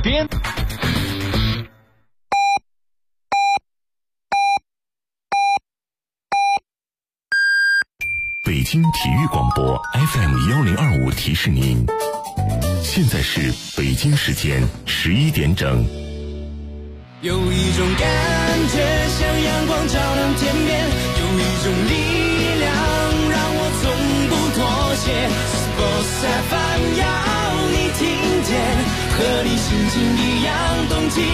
边。 北京体育广播 FM1025提示您，现在是北京时间11点整。 有一种感觉像阳光照亮天边，有一种力量让我从不妥协。Sports FM 要你听见，和你心情一样动起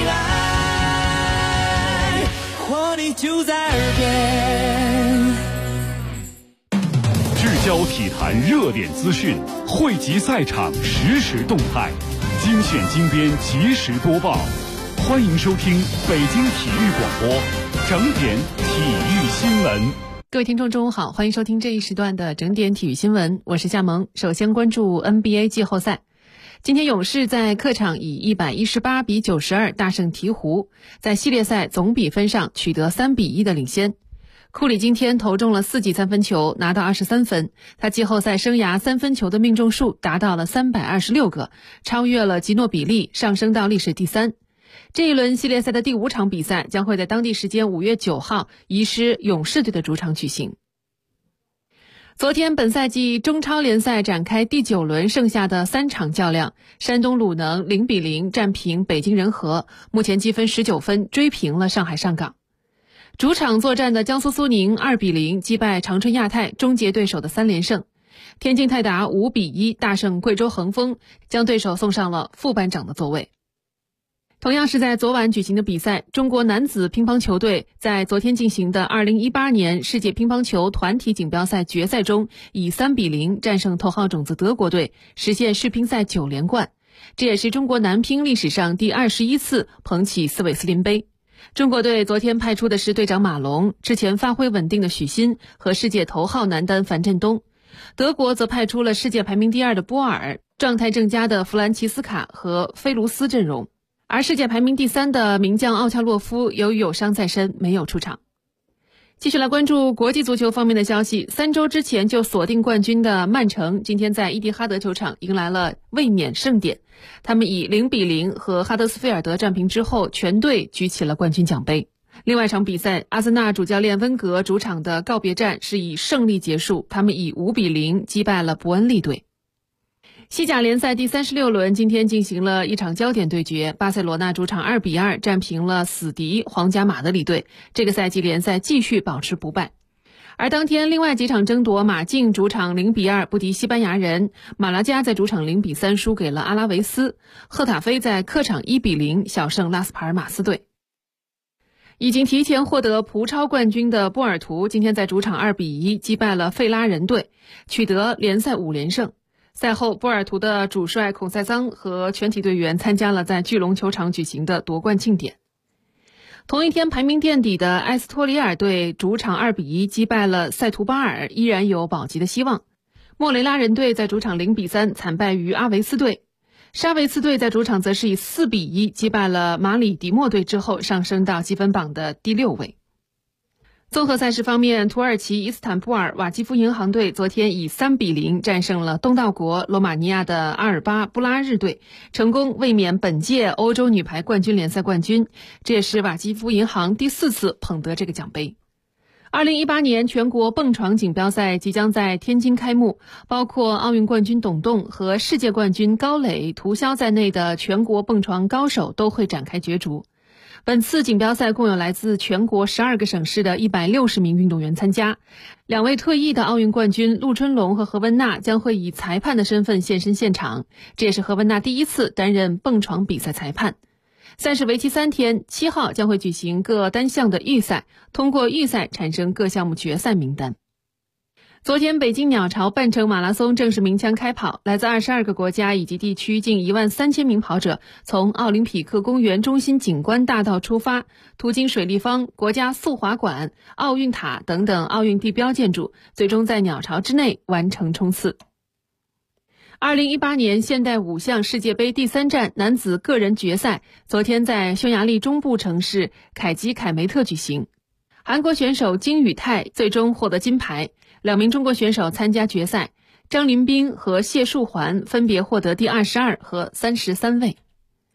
来，活力就在耳边。 聚焦体坛热点资讯，汇集赛场实时动态，精选精编及时播报。欢迎收听北京体育广播整点体育新闻。 各位听众中午好，欢迎收听这一时段的整点体育新闻，我是夏萌。首先关注 NBA 季后赛。今天勇士在客场以118比92大胜鹈鹕，在系列赛总比分上取得3比1的领先。库里今天投中了4记三分球，拿到23分，他季后赛生涯三分球的命中数达到了326个，超越了吉诺比利，上升到历史第3。这一轮系列赛的第5场比赛将会在当地时间5月9号移师勇士队的主场举行。昨天本赛季中超联赛展开第9轮剩下的3场较量，山东鲁能0比0战平北京人和，目前积分19分，追平了上海上港。主场作战的江苏苏宁2比0击败长春亚泰，终结对手的3连胜。天津泰达5比1大胜贵州恒丰，将对手送上了副班长的座位。同样是在昨晚举行的比赛，中国男子乒乓球队在昨天进行的2018年世界乒乓球团体锦标赛决赛中，以3比0战胜头号种子德国队，实现世乒赛9连冠。这也是中国男乒历史上第21次捧起斯韦斯林杯。中国队昨天派出的是队长马龙，之前发挥稳定的许昕和世界头号男单樊振东。德国则派出了世界排名第2的波尔，状态正佳的弗兰奇斯卡和菲卢斯阵容。而世界排名第3的名将奥恰洛夫由于有伤在身，没有出场。继续来关注国际足球方面的消息。3周之前就锁定冠军的曼城，今天在伊蒂哈德球场迎来了卫冕盛典。他们以0比0和哈德斯菲尔德战平之后，全队举起了冠军奖杯。另外一场比赛，阿森纳主教练温格主场的告别战是以胜利结束，他们以5比0击败了伯恩利队。西甲联赛第36轮今天进行了一场焦点对决，巴塞罗那主场2比2战平了死敌皇家马德里队，这个赛季联赛继续保持不败。而当天另外几场争夺，马竞主场0比2不敌西班牙人，马拉加在主场0比3输给了阿拉维斯，赫塔菲在客场1比0小胜拉斯帕尔马斯队。已经提前获得葡超冠军的波尔图今天在主场2比1击败了费拉人队，取得联赛5连胜。赛后，波尔图的主帅孔塞桑和全体队员参加了在巨龙球场举行的夺冠庆典。同一天，排名垫底的埃斯托里尔队主场2比1击败了塞图巴尔，依然有保级的希望。莫雷拉人队在主场0比3惨败于阿维斯队，沙维茨队在主场则是以4比1击败了马里迪莫队之后，上升到积分榜的第6位。综合赛事方面，土耳其伊斯坦布尔瓦基夫银行队昨天以3比0战胜了东道国罗马尼亚的阿尔巴布拉日队，成功卫冕本届欧洲女排冠军联赛冠军，这也是瓦基夫银行第4次捧得这个奖杯。2018年全国蹦床锦标赛即将在天津开幕，包括奥运冠军董栋和世界冠军高磊、涂潇在内的全国蹦床高手都会展开角逐。本次锦标赛共有来自全国12个省市的160名运动员参加，2位退役的奥运冠军陆春龙和何文娜将会以裁判的身份现身现场，这也是何文娜第1次担任蹦床比赛裁判。赛事为期3天，7号将会举行各单项的预赛，通过预赛产生各项目决赛名单。昨天，北京鸟巢半程马拉松正式鸣枪开跑，来自22个国家以及地区近13000名跑者从奥林匹克公园中心景观大道出发，途经水立方、国家速滑馆、奥运塔等等奥运地标建筑，最终在鸟巢之内完成冲刺。2018年现代5项世界杯第3站男子个人决赛昨天在匈牙利中部城市凯基凯梅特举行，韩国选手金宇泰最终获得金牌，2名中国选手参加决赛，张琳彬和谢树环分别获得第22和33位。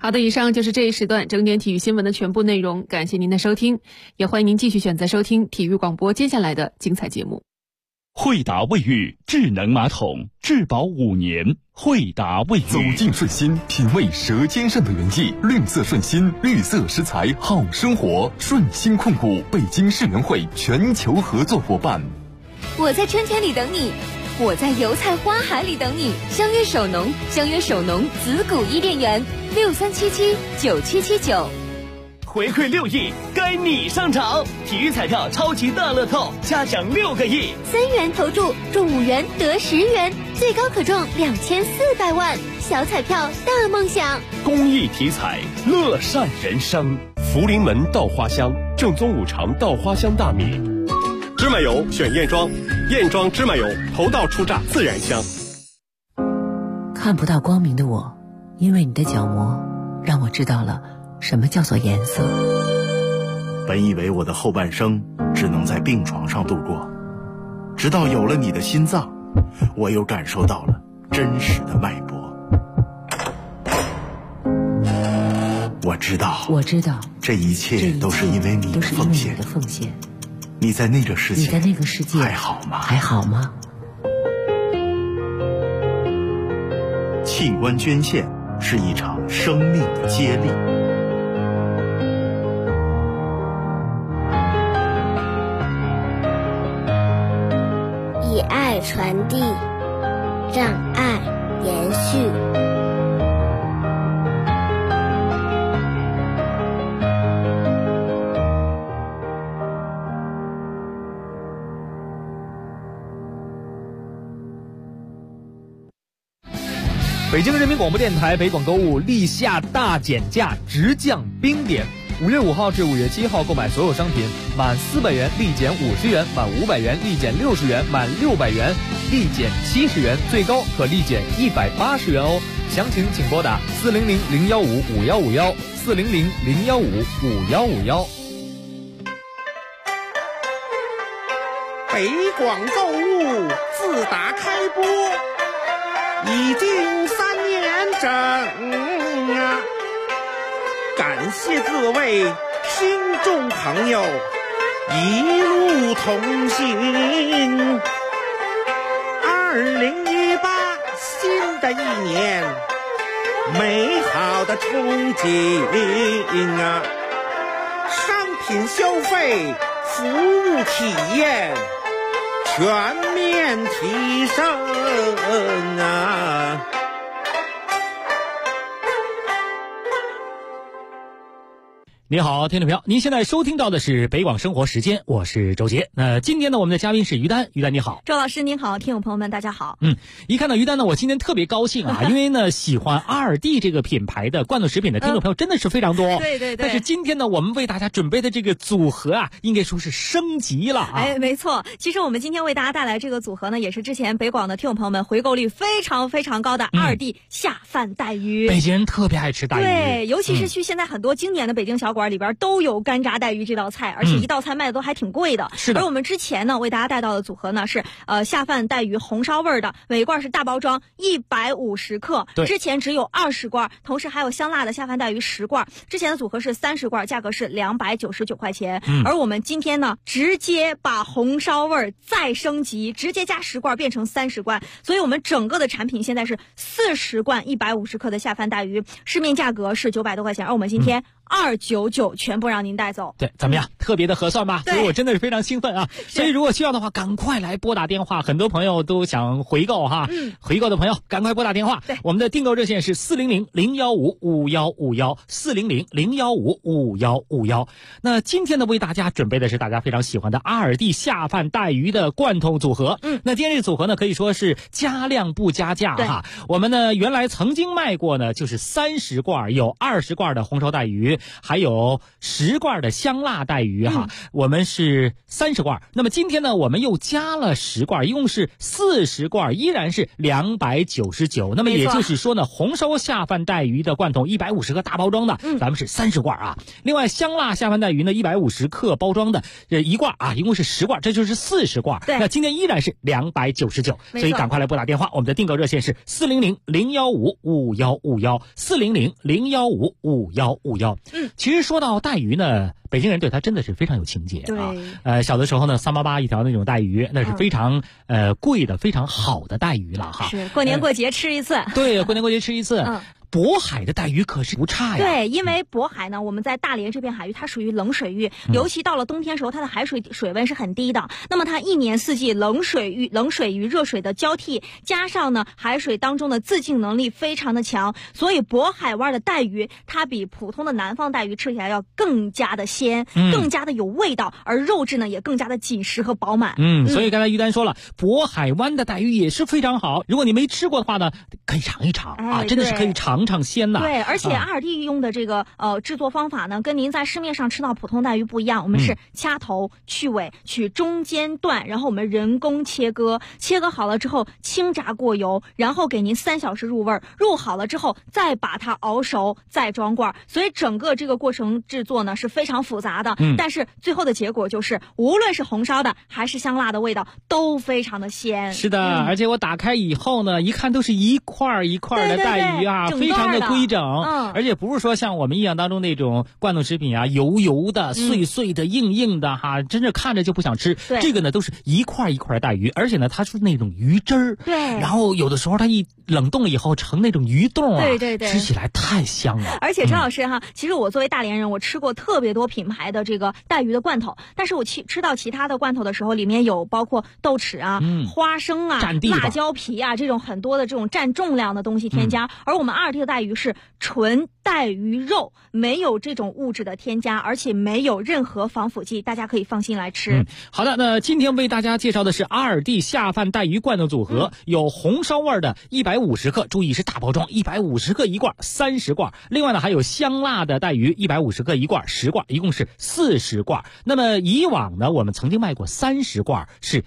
好的，以上就是这一时段整点体育新闻的全部内容，感谢您的收听，也欢迎您继续选择收听体育广播接下来的精彩节目。 惠达卫浴智能马桶，质保5年。惠达卫浴， 走进顺心，品味舌尖上的原意。绿色顺心，绿色食材好生活。顺心控股，北京市农会全球合作伙伴。 我在春天里等你，我在油菜花海里等你。相约首农，相约首农子谷伊甸园，63779779。 回馈6亿，该你上场！体育彩票超级大乐透，加奖6个亿 ，3元投注中5元得10元，最高可中2400万。小彩票大梦想， 公益体彩，乐善人生。 福临门稻花香，正宗5常稻花香大米。芝麻油选燕庄，燕庄芝麻油头道出榨，自然香。 看不到光明的我，因为你的角膜让我知道了什么叫做颜色。 本以为我的后半生只能在病床上度过，直到有了你的心脏，我又感受到了真实的脉搏。我知道，这一切都是因为你的奉献。你在那个世界还好吗？器官捐献是一场生命的接力。 以爱传递，让爱延续。 北京人民广播电台北广购物立夏大减价，直降冰点。5月5号至5月7号购买所有商品，满400元立减50元，满500元立减60元，满600元立减70元，最高可立减180元哦。详情请拨打400-015-5151，400-015-5151。 北广购物自打开播已经3年整啊！感谢各位听众朋友一路同行。2018新的一年，美好的憧憬啊！商品消费，服务体验全面提升啊！ 你好，听众朋友，您现在收听到的是北广生活时间，我是周杰。今天呢，我们的嘉宾是于丹，于丹你好。 周老师您好，听友朋友们大家好。 一看到于丹呢，我今天特别高兴啊，因为呢，喜欢ALDI这个品牌的罐头食品的听众朋友真的是非常多。 对。 但是今天呢，我们为大家准备的这个组合啊，应该说是升级了啊。 没错。其实我们今天为大家带来这个组合呢，也是之前北广的听友朋友们回购率非常非常高的ALDI下饭带鱼。 北京人特别爱吃带鱼。 对，尤其是去现在很多经典的北京小馆里边都有干炸带鱼这道菜，而且一道菜卖的都还挺贵的。 是的。 而我们之前呢为大家带到的组合呢是下饭带鱼红烧味的，每罐是大包装150克，之前只有20罐，同时还有香辣的下饭带鱼10罐，之前的组合是30罐，价格是299块钱。而我们今天呢直接把红烧味再升级，直接加10罐变成30罐，所以我们整个的产品现在是40罐150克的下饭带鱼，市面价格是900多块钱，而我们今天299全部让您带走。 对，怎么样？特别的合算吧？所以我真的是非常兴奋啊！所以如果需要的话，赶快来拨打电话。很多朋友都想回购哈，回购的朋友赶快拨打电话。 对， 我们的订购热线是400-015-5151，400-015-5151。那今天呢，为大家准备的是大家非常喜欢的ALDI下饭带鱼的罐头组合。那今天这个组合呢，可以说是加量不加价哈。我们呢原来曾经卖过呢，就是30罐有20罐的红烧带鱼， 还有10罐的香辣带鱼哈，我们是30罐。那么今天呢，我们又加了10罐，一共是40罐，依然是299。那么也就是说呢，红烧下饭带鱼的罐头150克大包装的，咱们是30罐啊。另外香辣下饭带鱼呢，150克包装的1罐啊，一共是10罐，这就是40罐。 对， 那今天依然是299，所以赶快来拨打电话，我们的订购热线是400-015-5151，400-015-5151。其实说到带鱼呢，北京人对它真的是非常有情节啊。小的时候呢，388一条那种带鱼，那是非常贵的、非常好的带鱼了哈。 是过年过节吃一次。 对，过年过节吃一次。渤海的带鱼可是不差呀。 对，因为渤海呢，我们在大连这片海域，它属于冷水域，尤其到了冬天时候，它的海水温是很低的。那么它一年四季冷水与热水的交替，加上呢海水当中的自净能力非常的强，所以渤海湾的带鱼它比普通的南方带鱼吃起来要更加的鲜，更加的有味道，而肉质呢也更加的紧实和饱满。 所以刚才于丹说了，渤海湾的带鱼也是非常好，如果你没吃过的话呢，可以尝一尝啊，真的是可以尝鲜呐。 对，而且阿尔蒂用的这个制作方法呢，跟您在市面上吃到普通带鱼不一样，我们是掐头去尾，取中间段，然后我们人工切割好了之后轻炸过油，然后给您3小时入味，入好了之后再把它熬熟，再装罐。所以整个这个过程制作呢是非常复杂的，但是最后的结果就是无论是红烧的还是香辣的味道都非常的鲜。 是的，而且我打开以后呢，一看都是一块一块的带鱼啊，非常的规整，而且不是说像我们印象当中那种罐头食品啊，油油的、碎碎的、硬硬的哈，真是看着就不想吃。这个呢都是一块一块的带鱼，而且呢它是那种鱼汁儿， 对， 然后有的时候它一冷冻以后成那种鱼冻啊， 对， 吃起来太香了。 而且陈老师哈，其实我作为大连人，我吃过特别多品牌的这个带鱼的罐头，但是我吃到其他的罐头的时候，里面有包括豆豉啊、花生啊、辣椒皮啊这种很多的这种占重量的东西添加，而我们阿尔蒂的带鱼是纯带鱼肉，没有这种物质的添加，而且没有任何防腐剂，大家可以放心来吃。 好的，那今天为大家介绍的是阿尔蒂下饭带鱼罐头组合，有红烧味的150克，注意是大包装，150克一罐，30罐。另外呢还有香辣的带鱼150克一罐，10罐，一共是40罐。那么以往呢我们曾经卖过30罐是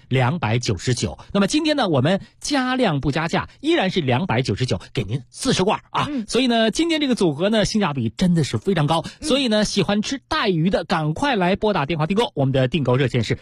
299，那么今天呢我们加量不加价，依然是299，给您40罐啊。所以呢今天这个组合呢性价比真的是非常高，所以呢喜欢吃带鱼的赶快来拨打电话订购，我们的订购热线是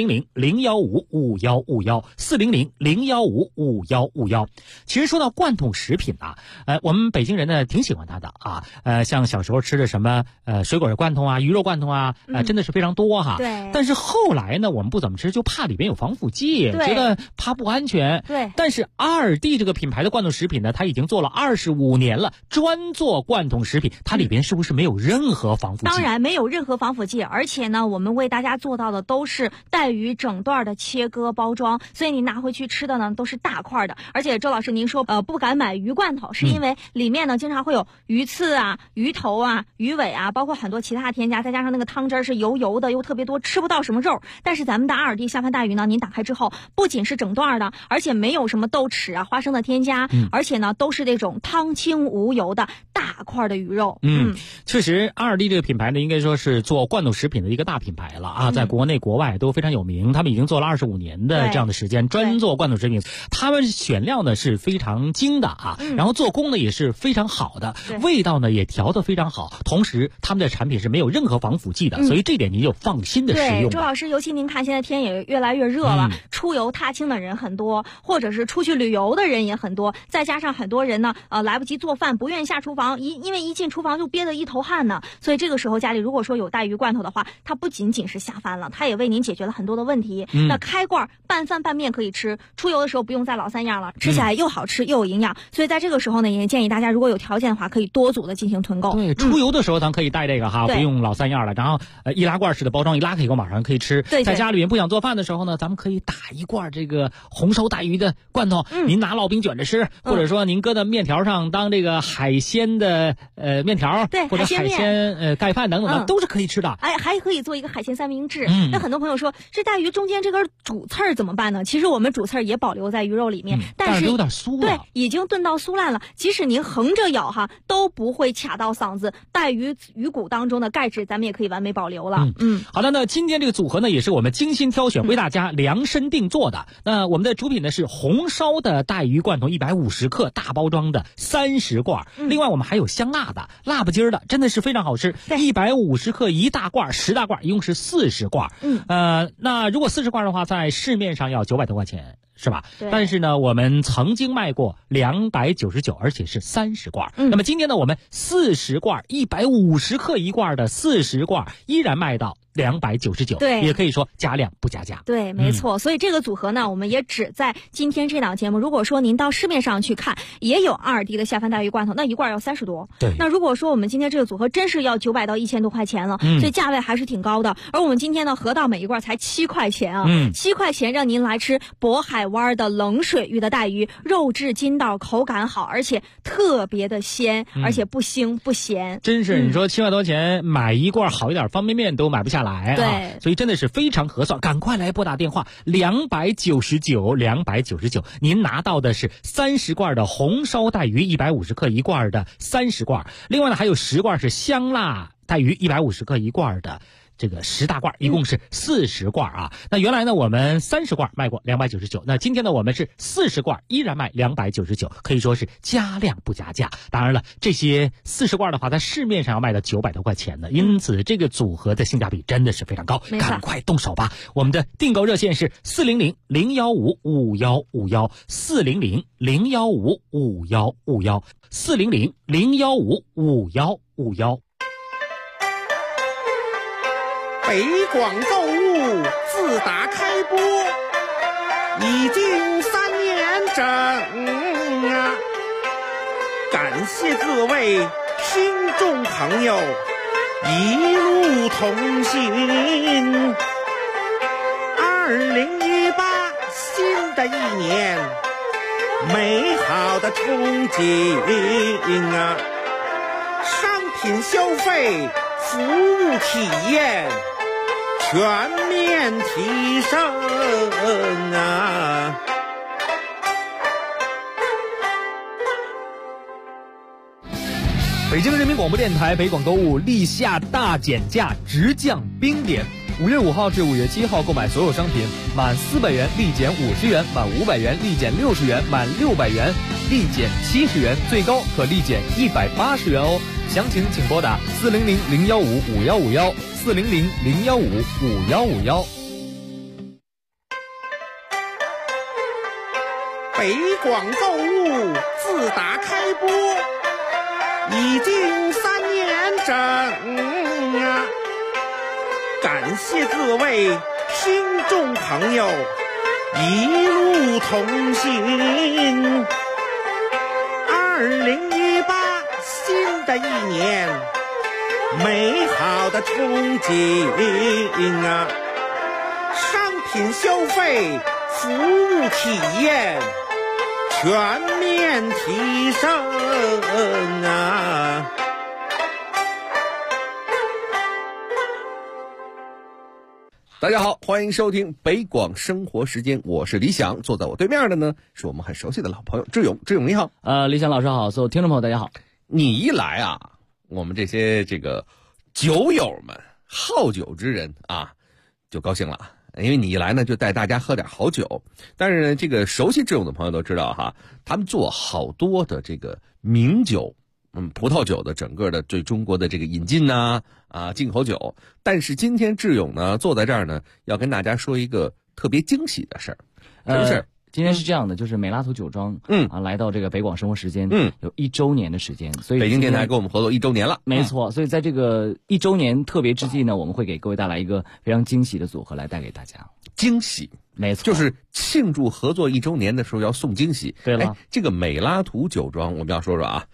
400-015-5151，400-015-5151。其实说到罐头食品啊，我们北京人呢挺喜欢它的啊，像小时候吃的什么水果罐头啊、鱼肉罐头啊，真的是非常多哈。 对。 但是后来呢我们不怎么吃，就怕里边有防腐剂，觉得怕不安全。 对。 但是阿尔蒂这个品牌的罐头食品呢，它已经做了25年了，专做罐头食品，它里边是不是没有任何防腐剂？ 当然没有任何防腐剂，而且呢我们为大家做到的都是带鱼整段的切割包装，所以你拿回去吃的呢都是大块的。而且周老师您说不敢买鱼罐头，是因为里面呢经常会有鱼刺啊、鱼头啊、鱼尾啊，包括很多其他添加，再加上那个汤汁是油油的又特别多，吃不到什么肉。但是咱们的阿尔蒂下饭带鱼呢，您打开之后不仅是整段的，而且没有什么豆豉啊、花生的添加，而且呢都是那种汤清无油的大块的鱼肉。 确实阿尔蒂这个品牌呢应该说是做罐头食品的一个大品牌了啊，在国内国外都非常有名，他们已经做了25年的这样的时间，专做罐头食品。他们选料呢是非常精的啊，然后做工呢也是非常好的，味道呢也调得非常好，同时他们的产品是没有任何防腐剂的，所以这点您就放心的使用。 对，周老师，尤其您看现在天也越来越热了，出游踏青的人很多，或者是出去旅游的人也很多，再加上很多人呢来不及做饭，不愿意下厨房，因为一进厨房就憋得一头汗呢，所以这个时候家里如果说有带鱼罐头的话，它不仅仅是下饭了，它也为您解决了很多的问题。那开罐拌饭拌面可以吃，出游的时候不用再老三样了，吃起来又好吃又有营养，所以在这个时候呢也建议大家如果有条件的话可以多组的进行囤购。 对，出游的时候咱可以带这个哈，不用老三样了，然后易拉罐式的包装，一拉开以后马上可以吃。 对， 在家里面不想做饭的时候呢，咱们可以打一罐这个红烧带鱼的罐头，您拿烙饼卷着吃，或者说您搁在面条上当这个海鲜的面条， 对， 或者海鲜盖饭等等的，都是可以吃的。 哎，还可以做一个海鲜三明治。那很多朋友说，这带鱼中间这根主刺儿怎么办呢？其实我们主刺儿也保留在鱼肉里面，但是有点酥了， 对，已经炖到酥烂了。即使您横着咬哈，都不会卡到嗓子。带鱼骨当中的钙质，咱们也可以完美保留了。 好的，那今天这个组合呢，也是我们精心挑选，为大家量身定做的。那我们的主品呢是红烧的带鱼罐头150克大包装的30罐，另外我们还有香辣的、辣不筋儿的，真的是非常好吃。150克1大罐，10大罐，一共是40罐。那如果40罐的话，在市面上要900多块钱。是吧？但是呢，我们曾经卖过299，而且是30罐。那么今天呢，我们40罐150克1罐的40罐依然卖到299， 对， 也可以说加量不加价。 对，没错。所以这个组合呢，我们也只在今天这档节目。如果说您到市面上去看，也有2D的下饭带鱼罐头，那一罐要30多。 对。 那如果说我们今天这个组合真是要900到1000多块钱了，所以价位还是挺高的。而我们今天呢，合到每一罐才7块钱啊，7块钱让您来吃渤海湾的冷水域的带鱼，肉质筋道，口感好，而且特别的鲜，而且不腥不咸。 真是，你说7块多钱买一罐好一点方便面都买不下来啊！ 对， 所以真的是非常合算，赶快来拨打电话299，您拿到的是30罐的红烧带鱼150克1罐的30罐，另外呢还有10罐是香辣带鱼150克1罐的。这个10大罐，一共是40罐啊。那原来呢，我们30罐卖过299，那今天呢，我们是40罐，依然卖299，可以说是加量不加价。当然了，这些40罐的话，在市面上要卖到900多块钱呢，因此这个组合的性价比真的是非常高，赶快动手吧！我们的订购热线是400-015-5151，400-015-5151，400-015-5151。 北广购物自打开播已经3年整啊，感谢各位听众朋友一路同行。2018新的一年，美好的憧憬啊，商品消费，服务体验全面提升啊！ 北京人民广播电台北广购物立夏大减价，直降冰点。5月5号至5月7号购买所有商品，满400元立减50元，满500元立减60元，满600元立减70元，最高可立减180元哦。详情请拨打400-015-5151，400-015-5151。 北广购物自打开播已经3年整啊，感谢各位听众朋友一路同行。2018新的一年，美好的憧憬啊，商品消费，服务体验全面提升啊！ 大家好，欢迎收听北广生活时间，我是李想，坐在我对面的呢是我们很熟悉的老朋友志勇。志勇你好。 李想老师好，所有听众朋友大家好。 你一来啊，我们这些酒友们、好酒之人啊，就高兴了。因为你一来呢，就带大家喝点好酒。但是呢，这个熟悉志勇的朋友都知道哈，他们做好多的这个名酒，葡萄酒的整个的对中国的这个引进呐，进口酒。但是今天志勇呢，坐在这儿呢，要跟大家说一个特别惊喜的事儿。什么事儿？ 今天是这样的，就是美拉图酒庄，来到这个北广生活时间，有1周年的时间，所以北京电台跟我们合作1周年了， 没错。所以在这个1周年特别之际呢，我们会给各位带来一个非常惊喜的组合来带给大家。 惊喜， 没错， 就是庆祝合作1周年的时候要送惊喜。 对了， 这个美拉图酒庄，我们要说说啊，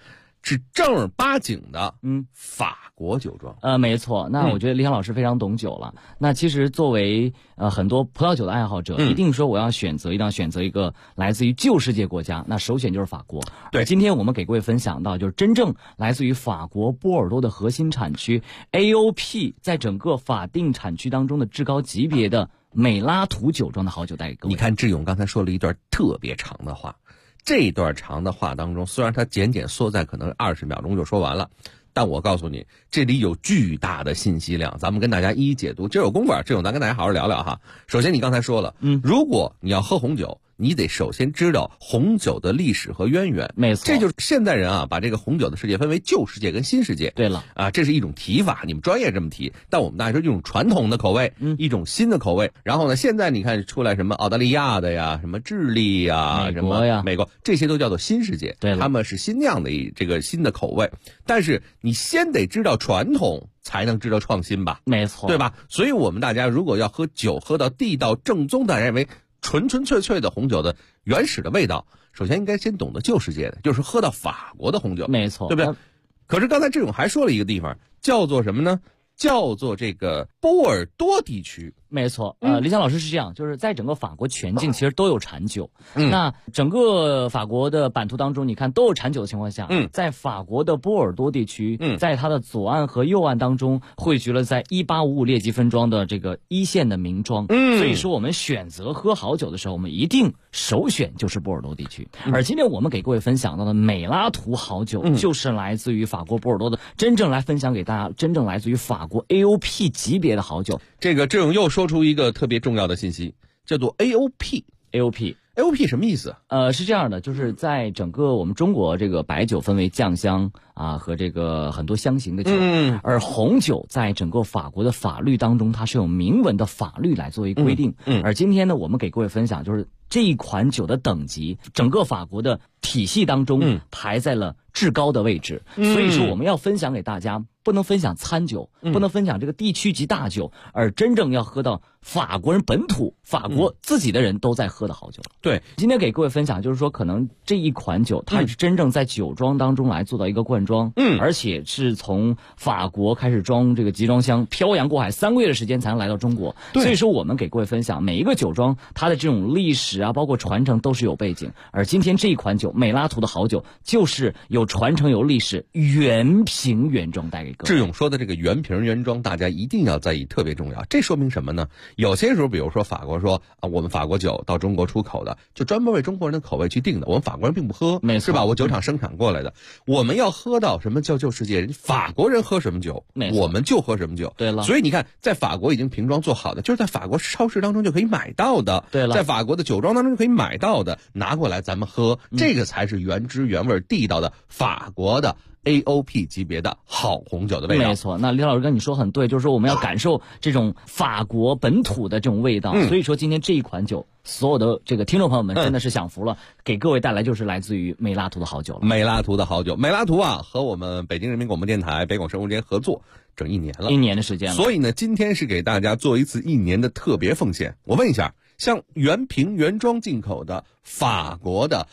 是正儿八经的法国酒庄。 没错。那我觉得李想老师非常懂酒了。那其实作为很多葡萄酒的爱好者，一定说我要选择一个来自于旧世界国家，那首选就是法国。 对， 今天我们给各位分享到，就是真正来自于法国波尔多的核心产区 AOP 在整个法定产区当中的至高级别的美拉图酒庄的好酒带给各位。 你看志勇刚才说了一段特别长的话，这段长的话当中，虽然他简缩在可能20秒钟就说完了，但我告诉你，这里有巨大的信息量，咱们跟大家一一解读。今儿有功夫，这种咱跟大家好好聊聊哈。首先，你刚才说了，如果你要喝红酒，你得首先知道红酒的历史和渊源。 没错， 这就是现代人啊，把这个红酒的世界分为旧世界跟新世界。 对了啊，这是一种提法，你们专业这么提，但我们大家说一种传统的口味，一种新的口味。然后呢，现在你看出来什么澳大利亚的呀，什么智利呀， 美国呀， 美国，这些都叫做新世界。 对了， 他们是新酿的这个新的口味，但是你先得知道传统，才能知道创新吧？ 没错， 对吧？所以我们大家如果要喝酒，喝到地道正宗的，认为纯纯粹粹的红酒的原始的味道，首先应该先懂得旧世界的，就是喝到法国的红酒。 没错， 对不对？可是刚才志勇还说了一个地方，叫做什么呢？叫做这个波尔多地区。 没错，李想老师是这样，就是在整个法国全境其实都有产酒。那整个法国的版图当中，你看都有产酒的情况下，在法国的波尔多地区，在它的左岸和右岸当中汇聚了在1855列级分庄的这个一线的名庄。所以说我们选择喝好酒的时候，我们一定首选就是波尔多地区。而今天我们给各位分享到的美拉图好酒，就是来自于法国波尔多的，真正来分享给大家，真正来自于法国 AOP 级别的好酒。 这个志勇又说出一个特别重要的信息，叫做 AOP。AOP 什么意思？ 是这样的，就是在整个我们中国这个白酒分为酱香啊和这个很多香型的酒，而红酒在整个法国的法律当中，它是有明文的法律来作为规定。而今天呢，我们给各位分享就是这一款酒的等级，整个法国的体系当中排在了至高的位置。所以说我们要分享给大家，不能分享餐酒，不能分享这个地区级大酒，而真正要喝到法国人本土、法国自己的人都在喝的好酒。 对， 今天给各位分享就是说，可能这一款酒它是真正在酒庄当中来做到一个灌装，而且是从法国开始装这个集装箱，漂洋过海3个月的时间才能来到中国。所以说我们给各位分享每一个酒庄它的这种历史啊，包括传承都是有背景。而今天这一款酒美拉图的好酒，就是有传承有历史，原瓶原装带给各位。 志勇说的这个原瓶原装，大家一定要在意，特别重要。这说明什么呢？有些时候比如说法国说啊，我们法国酒到中国出口的，就专门为中国人的口味去定的，我们法国人并不喝， 没错， 是吧？我酒厂生产过来的，我们要喝到什么叫旧世界，人法国人喝什么酒，我们就喝什么酒。 对了， 所以你看，在法国已经瓶装做好的，就是在法国超市当中就可以买到的。 对了， 在法国的酒庄当中就可以买到的，拿过来咱们喝，这个才是原汁原味地道的法国的AOP 级别的好红酒的味道。 没错，那李老师跟你说很对，就是说我们要感受这种法国本土的这种味道。所以说今天这一款酒，所有的这个听众朋友们真的是享福了，给各位带来就是来自于美拉图的好酒了。 美拉图的好酒，美拉图啊，和我们北京人民广播电台北广生活间合作整1年了 ，1年的时间了。 所以呢，今天是给大家做一次1年的特别奉献。我问一下，像原瓶原装进口的法国的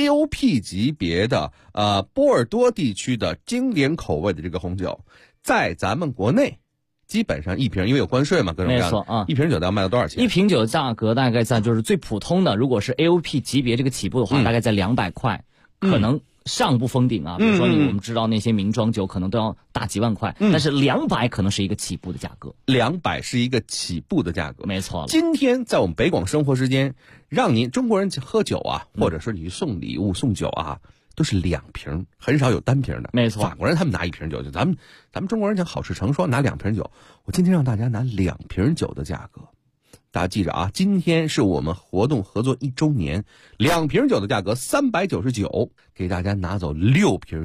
AOP 级别的波尔多地区的经典口味的这个红酒，在咱们国内基本上一瓶，因为有关税嘛，各种各样的， 没错啊， 一瓶酒要卖到多少钱？ 一瓶酒价格大概在就是最普通的，如果是 AOP 级别这个起步的话，大概在200块，可能上不封顶啊。比如说我们知道那些名庄酒可能都要大几万块，但是200可能是一个起步的价格。 200是一个起步的价格， 没错了。 今天在我们北广生活时间，让您中国人喝酒啊，或者说你送礼物送酒啊，都是2瓶，很少有单瓶的。 没错， 法国人他们拿1瓶酒，就咱们中国人讲好事成双，拿2瓶酒。我今天让大家拿2瓶酒的价格，大家记着啊，今天是我们活动合作1周年，2瓶酒的价格399，给大家拿走6瓶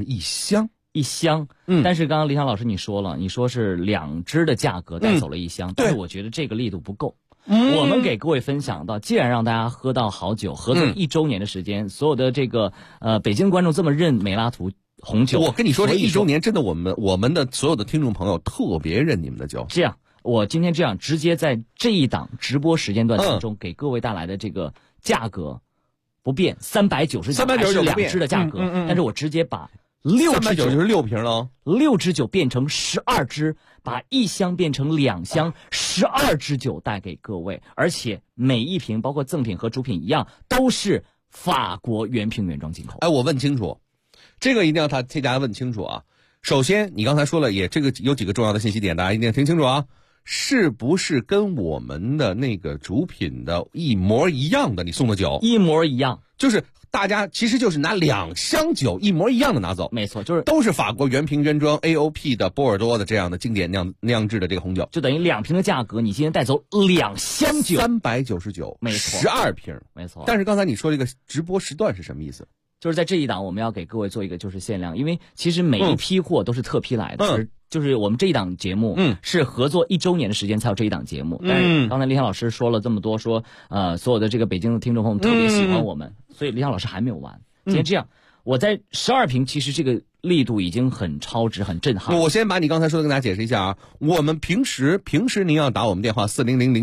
1箱。 但是刚刚李想老师你说了，你说是2支的价格带走了1箱，但是我觉得这个力度不够。我们给各位分享到，既然让大家喝到好酒，合作1周年的时间，所有的这个北京观众这么认美拉图红酒， 我跟你说，这1周年真的我们的所有的听众朋友特别认你们的酒。 这样，我今天这样直接在这一档直播时间段当中，给各位带来的这个价格不变，399还是2支的价格，但是我直接把 390是6瓶了 ，6支酒变成12支，把1箱变成2箱，12支酒带给各位，而且每一瓶包括赠品和主品一样，都是法国原瓶原装进口。 哎，我问清楚，这个一定要替大家问清楚啊。首先，你刚才说了，这个有几个重要的信息点，大家一定要听清楚啊。是不是跟我们的那个主品的一模一样的？你送的酒一模一样， 就是大家其实就是拿2箱酒一模一样的拿走， 没错，就是都是法国原瓶原装 AOP 的波尔多的这样的经典酿制的这个红酒， 就等于2瓶的价格，你今天带走2箱酒 ，399， 没错 ，12瓶， 没错。 但是刚才你说这个直播时段是什么意思？ 就是在这一档我们要给各位做一个就是限量，因为其实每一批货都是特批来的，就是我们这一档节目是合作1周年的时间才有这一档节目。但是刚才李想老师说了这么多，说所有的这个北京的听众朋友们特别喜欢我们，所以李想老师还没有完。今天这样，我在12瓶，其实这个力度已经很超值、很震撼。 我先把你刚才说的跟大家解释一下啊。我们平时您要打我们电话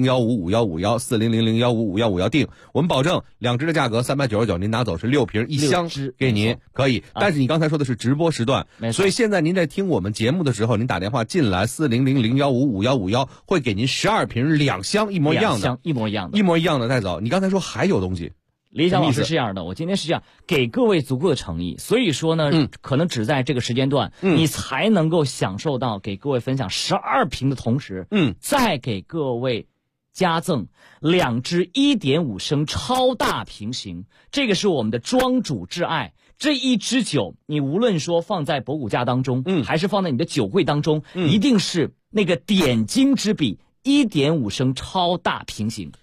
400-015-5151，400-015-5151订，我们保证2支的价格399，您拿走是6瓶1箱给您，可以。但是你刚才说的是直播时段，所以现在您在听我们节目的时候，您打电话进来400-015-5151，会给您12瓶2箱一模一样的， 一模一样的带走。你刚才说还有东西。 李想老师是这样的，我今天是这样给各位足够的诚意，所以说呢，可能只在这个时间段，你才能够享受到给各位分享12瓶的同时，再给各位加赠2支1.5升超大瓶型，这个是我们的庄主挚爱。这一支酒，你无论说放在博古架当中，还是放在你的酒柜当中，一定是那个点睛之笔，1.5升超大瓶型。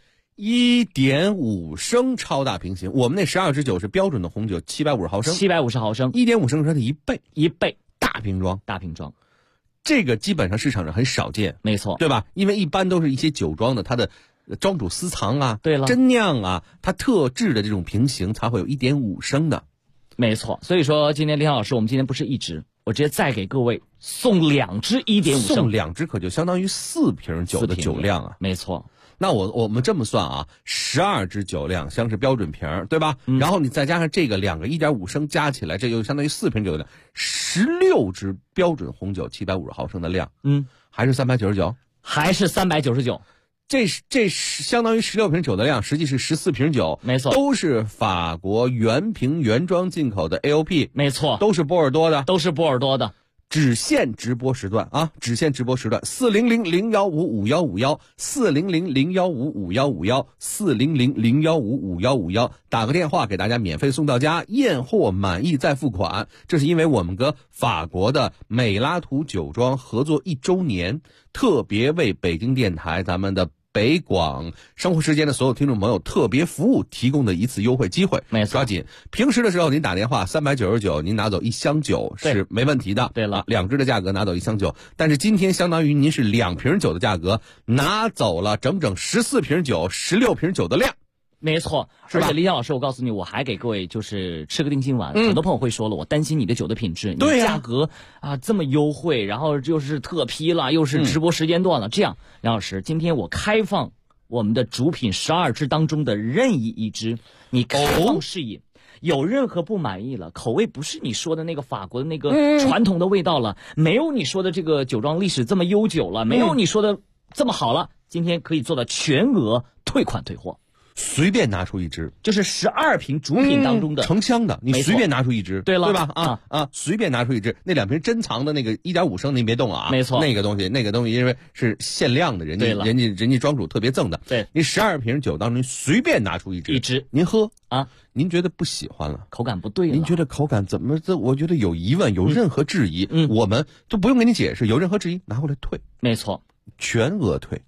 1.5升超大瓶型，我们那12支酒是标准的红酒，750毫升 ，750毫升 ，1.5升是它的1倍， 大瓶装， 这个基本上市场上很少见， 没错， 对吧？因为一般都是一些酒庄的它的庄主私藏啊， 对了， 真酿啊，它特制的这种瓶型才会有1.5升的， 没错。所以说今天李老师，我们今天不是1支，我直接再给各位送2支1.5升， 送2支可就相当于4瓶酒的酒量啊， 没错。 那我们这么算啊，12支酒2箱是标准瓶，对吧？然后你再加上这个2个1.5升加起来，这就相当于4瓶酒的量，16支标准红酒750毫升的量，还是399， 还是399。 这相当于16瓶酒的量，实际是14瓶酒， 没错， 都是法国原瓶原装进口的 AOP， 没错， 都是波尔多的， 只限直播时段啊！只限直播时段，400-015-5151，400-015-5151，400-015-5151，打个电话给大家免费送到家，验货满意再付款。这是因为我们跟法国的美拉图酒庄合作1周年，特别为北京电台咱们的北广生活时间的所有听众朋友特别服务提供的一次优惠机会， 没错， 抓紧！平时的时候您打电话399，您拿走1箱酒是没问题的。 对了 ，2支的价格拿走1箱酒，但是今天相当于您是2瓶酒的价格拿走了整整14瓶酒，16瓶酒的量。 没错，而且李想老师，我告诉你，我还给各位就是吃个定心丸。很多朋友会说了，我担心你的酒的品质，你的价格这么优惠，然后又是特批了，又是直播时间段了，这样，梁老师，今天我开放我们的主品12支当中的任意1支，你开放试饮。有任何不满意了，口味不是你说的那个法国的那个传统的味道了，没有你说的这个酒庄历史这么悠久了，没有你说的这么好了，今天可以做到全额退款退货。 随便拿出1支， 就是12瓶主品当中的成箱的，你随便拿出1支， 对了， 对吧？随便拿出1支，那2瓶珍藏的那个1.5升您别动啊， 没错， 那个东西因为是限量的，人家庄主特别赠的， 对， 你12瓶酒当中随便拿出1支，您喝啊，您觉得不喜欢了， 口感不对了， 您觉得口感怎么我觉得有疑问，有任何质疑，我们都不用给你解释，有任何质疑拿回来退， 没错。 全额退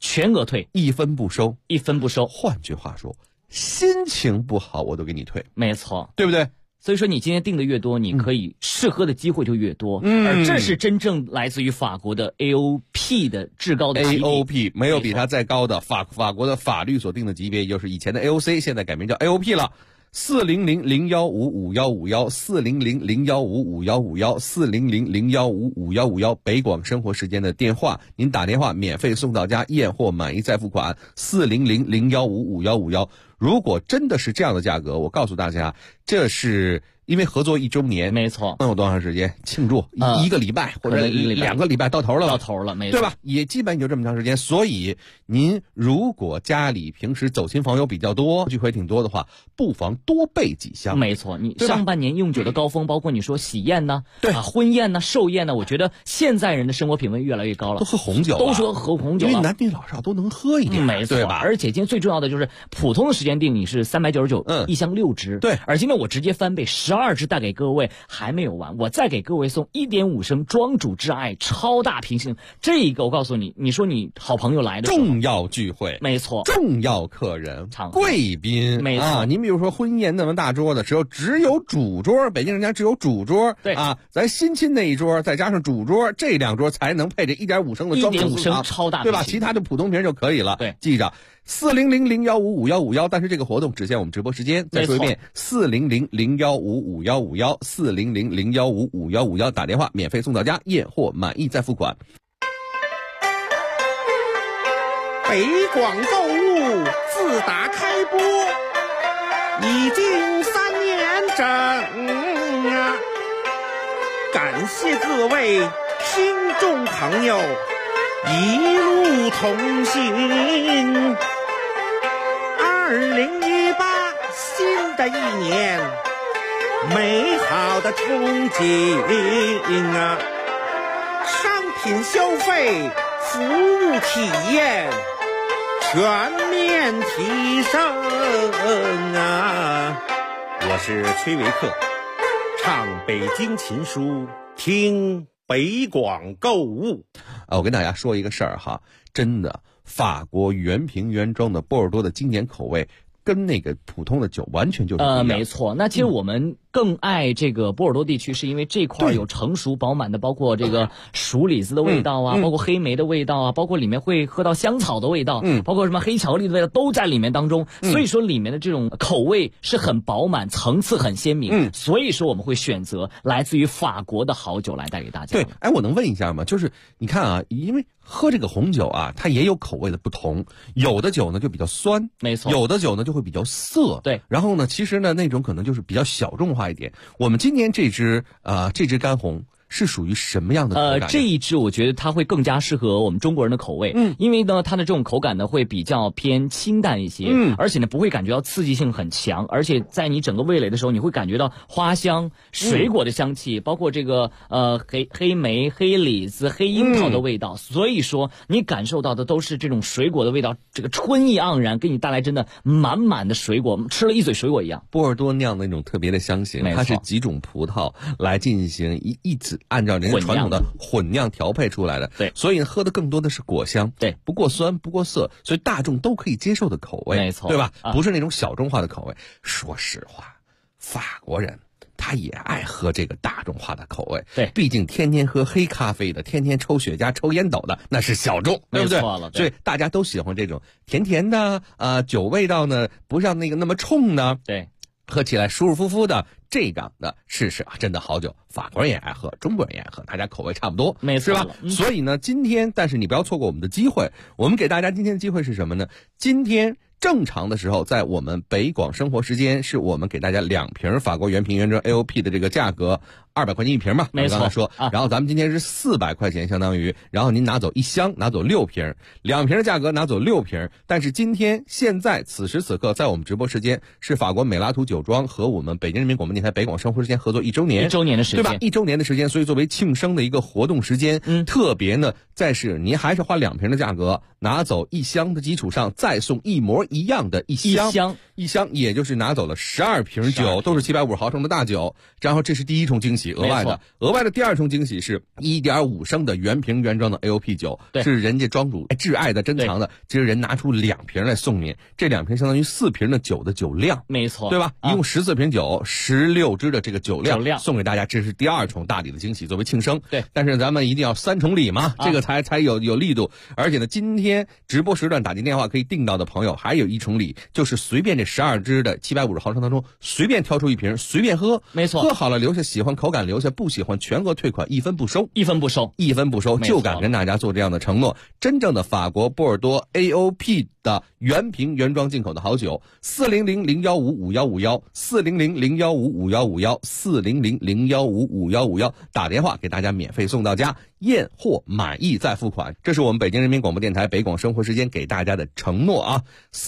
，1分不收，换句话说，心情不好我都给你退， 没错， 对不对？ 所以说你今天订的越多，你可以试喝的机会就越多，而这是真正来自于法国的 AOP 的至高的级别 AOP 没有比它再高的，法国的法律所定的级别，也就是以前的 AOC， 现在改名叫 AOP 了。400-015-5151，400-015-5151，400-015-5151，北广生活时间的电话，您打电话免费送到家，验货满意再付款。400-015-5151，如果真的是这样的价格，我告诉大家，这是因为合作1周年， 没错， 能有多长时间庆祝？一个礼拜或者2个礼拜到头了， 到头了，没错， 对吧？也基本就这么长时间。所以您如果家里平时走亲访友比较多，聚会挺多的话，不妨多备几箱。 没错，你上半年用酒的高峰，包括你说喜宴呢，对啊，婚宴呢，寿宴呢，我觉得现在人的生活品味越来越高了， 都喝红酒， 都说喝红酒了， 因为男女老少都能喝一点， 没错， 对吧？ 而且今天最重要的就是普通的时间定你是399，一箱6支， 对。 而今天我直接翻倍12支带给各位，还没有完，我再给各位送1.5升庄主挚爱超大瓶型，这个我告诉你，你说你好朋友来的重要聚会， 没错， 重要客人、贵宾， 没错啊。您比如说婚宴那么大桌的时候，只有主桌，北京人家只有主桌， 对啊，咱新亲那一桌再加上主桌，这2桌才能配这1.5升的庄主 1.5升超大瓶， 对吧？其他的普通瓶就可以了。 对， 记着40001555151，但是这个活动只限我们直播时间。再说一遍，40001555151，400015551，打电话免费送到家，验货满意再付款。 北广购物自打开播已经3年整啊！感谢各位听众朋友一路同行。2018新的一年，美好的憧憬啊！商品消费、服务体验全面提升啊！我是崔维克，唱北京琴书，听北广购物。 我跟大家说一个事儿哈，真的，法国原瓶原装的波尔多的经典口味，跟那个普通的酒完全就是不一样。 没错。那其实我们更爱这个波尔多地区，是因为这块有成熟饱满的，包括这个熟李子的味道啊，包括黑莓的味道啊，包括里面会喝到香草的味道，包括什么黑巧克力的味道都在里面当中。所以说里面的这种口味是很饱满，层次很鲜明。所以说我们会选择来自于法国的好酒来带给大家。 对，哎，我能问一下吗？就是你看啊，因为喝这个红酒啊，它也有口味的不同，有的酒呢就比较酸， 没错， 有的酒呢就会比较涩， 对。 然后呢，其实呢那种可能就是比较小众化一点。我们今年这支干红是属于什么样的口感？ 这一支我觉得它会更加适合我们中国人的口味，因为呢它的这种口感呢会比较偏清淡一些，而且呢不会感觉到刺激性很强，而且在你整个味蕾的时候，你会感觉到花香、水果的香气，包括这个黑莓、黑李子、黑樱桃的味道，所以说你感受到的都是这种水果的味道，这个春意盎然，给你带来真的满满的水果，吃了一嘴水果一样。 波尔多酿的那种特别的香型，它是几种葡萄来进行一直按照人家传统的混酿调配出来的， 对， 所以喝的更多的是果香， 对， 不过酸不过涩，所以大众都可以接受的口味， 没错， 对吧？不是那种小众化的口味。说实话，法国人他也爱喝这个大众化的口味， 对， 毕竟天天喝黑咖啡的，天天抽雪茄、抽烟斗的，那是小众，对不对？ 没错了，对， 所以大家都喜欢这种甜甜的酒味道呢，不像那个那么冲呢， 对。 喝起来舒舒服服的，这样的试试啊，真的好酒，法国人也爱喝，中国人也爱喝，大家口味差不多， 没错， 是吧？所以呢，今天，但是你不要错过我们的机会，我们给大家今天的机会是什么呢？今天正常的时候，在我们北广生活时间，是我们给大家2瓶法国原瓶原装 AOP 的这个价格，200块钱1瓶嘛， 没错。 刚才说，然后咱们今天是400块钱，相当于，然后您拿走1箱，拿走6瓶，2瓶的价格拿走6瓶。但是今天现在此时此刻，在我们直播时间是法国美拉图酒庄和我们北京人民广播电台北广生活时间合作1周年 ，1周年的时间， 对吧？1周年的时间，所以作为庆生的一个活动时间，特别呢，再是您还是花2瓶的价格，拿走1箱的基础上，再送一模一样的1箱，也就是拿走了12瓶酒，都是750毫升的大酒。然后这是第1重惊喜，额外的第2重惊喜是1.5升的原瓶原装的 AOP 酒，是人家庄主挚爱的珍藏的，其实人拿出2瓶来送您，这2瓶相当于4瓶的酒的酒量， 没错， 对吧？一共14瓶酒，16支的这个酒量送给大家，这是第2重大礼的惊喜，作为庆生。 对， 但是咱们一定要3重礼嘛，这个才有力度。而且呢，今天直播时段打进电话可以订到的朋友，还有1重礼，就是随便这 12支的750毫升当中随便挑出一瓶，随便喝。 没错， 喝好了留下，喜欢口感留下，不喜欢全额退款，1分不收 ，1分不收 ，1分不收，就敢跟大家做这样的承诺。真正的法国波尔多 AOP 的原瓶原装进口的好酒，400-015-5151，400-015-5151，400-015-5151，打电话给大家免费送到家，验货满意再付款。这是我们北京人民广播电台北广生活时间给大家的承诺啊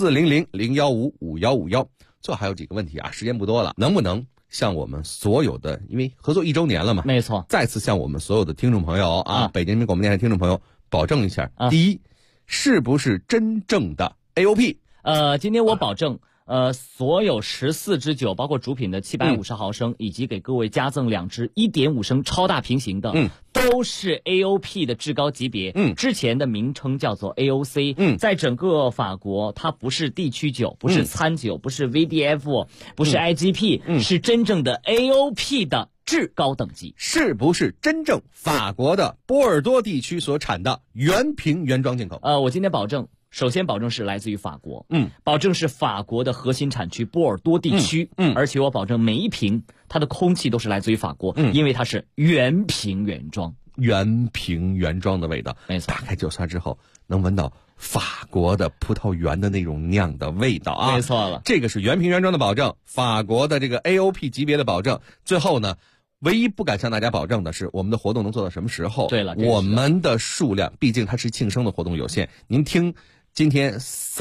，400-015-5151。最后还有几个问题啊，时间不多了，能不能向我们所有的，因为合作1周年了嘛， 没错， 再次向我们所有的听众朋友啊，北京人民广播电台听众朋友保证一下，第一，是不是真正的 AOP？ 今天我保证，所有14支酒，包括主品的750毫升，以及给各位加赠2支1.5升超大瓶型的，都是 AOP 的至高级别。之前的名称叫做 AOC。在整个法国，它不是地区酒，不是餐酒，不是 VDF，不是 IGP，是真正的 AOP 的至高等级。 是不是真正法国的波尔多地区所产的原瓶原装进口？ 我今天保证。首先保证是来自于法国，保证是法国的核心产区波尔多地区，而且我保证每一瓶它的空气都是来自于法国，因为它是原瓶原装， 原瓶原装的味道。 没错， 打开酒塞之后能闻到法国的葡萄园的那种酿的味道啊， 没错了， 这个是原瓶原装的保证，法国的这个 AOP 级别的保证。最后呢，唯一不敢向大家保证的是我们的活动能做到什么时候。 对了， 我们的数量毕竟它是庆生的活动有限，您听今天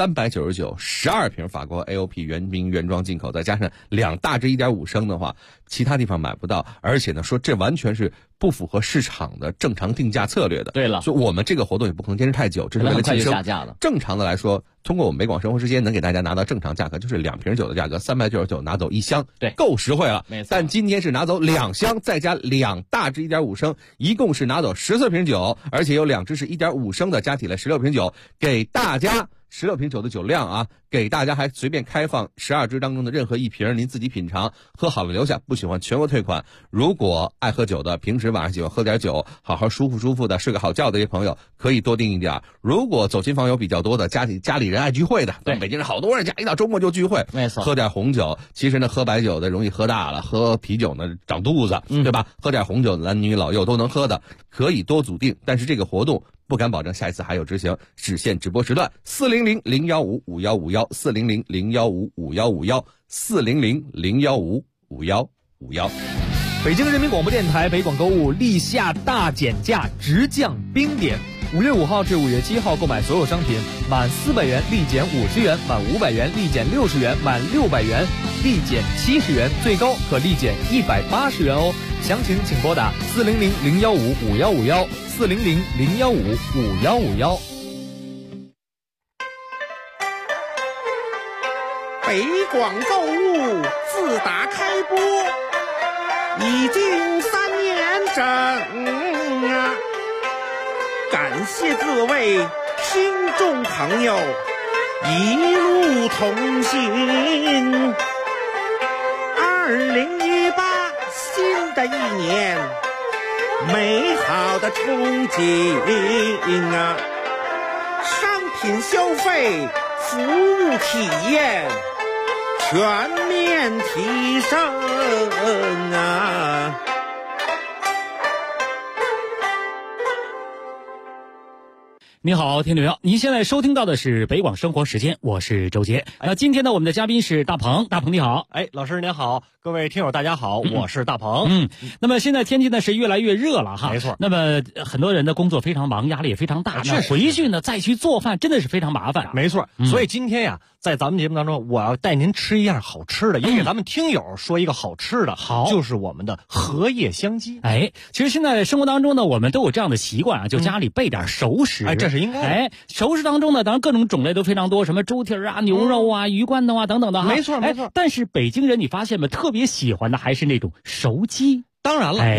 399 12瓶法国 AOP 原瓶原装进口，再加上2大支1.5升的话，其他地方买不到，而且呢说这完全是不符合市场的正常定价策略的。 对了， 所以我们这个活动也不可能坚持太久，这是为了庆生。 下架了。 正常的来说，通过我们北广生活时间能给大家拿到正常价格，就是2瓶酒的价格399拿走1箱， 对， 够实惠了。 没错。 但今天是拿走2箱，再加2大支1.5升，一共是拿走14瓶酒，而且有2支是1.5升的，加起来16瓶酒，给大家16瓶酒的酒量啊，给大家还随便开放12支当中的任何一瓶，您自己品尝，喝好了留下，不喜欢全额退款。如果爱喝酒的，平时晚上喜欢喝点酒，好好舒服的睡个好觉的一些朋友，可以多订一点。如果走亲访友比较多的，家里人爱聚会的，对，北京人好多人家一到周末就聚会， 没错， 喝点红酒。其实呢，喝白酒的容易喝大了，喝啤酒呢长肚子，对吧？喝点红酒，男女老幼都能喝的，可以多组订。但是这个活动不敢保证下一次还有执行，只限直播时段，400-015-5151，400-015-5151，400-015-5151。 北京人民广播电台北广购物立夏大减价，直降冰点。5月5号至5月7号购买所有商品，满400元立减50元，满500元立减60元，满600元立减70元，最高可立减180元哦。详情请拨打400-015-5151，400-015-5151。 北广购物自打开播已经3年整啊，感谢各位听众朋友一路同行。2018新的一年，美好的憧憬啊，商品消费、服务体验全面提升啊！ 你好，听众朋友，您现在收听到的是北广生活时间，我是周杰。那今天呢，我们的嘉宾是大鹏，大鹏你好。 老师您好，各位听友大家好，我是大鹏。 那么现在天气呢是越来越热了哈， 没错。 那么很多人的工作非常忙，压力也非常大，那回去呢再去做饭真的是非常麻烦。 没错，所以今天呀，在咱们节目当中，我要带您吃一样好吃的，也给咱们听友说一个好吃的， 好， 就是我们的荷叶香鸡。 其实现在生活当中呢，我们都有这样的习惯啊，就家里备点熟食。 这是应该的。 熟食当中呢，当然各种种类都非常多，什么猪蹄啊、牛肉啊、鱼罐头啊等等的哈。 没错。 但是北京人你发现没，特别喜欢的还是那种熟鸡。 当然了，您看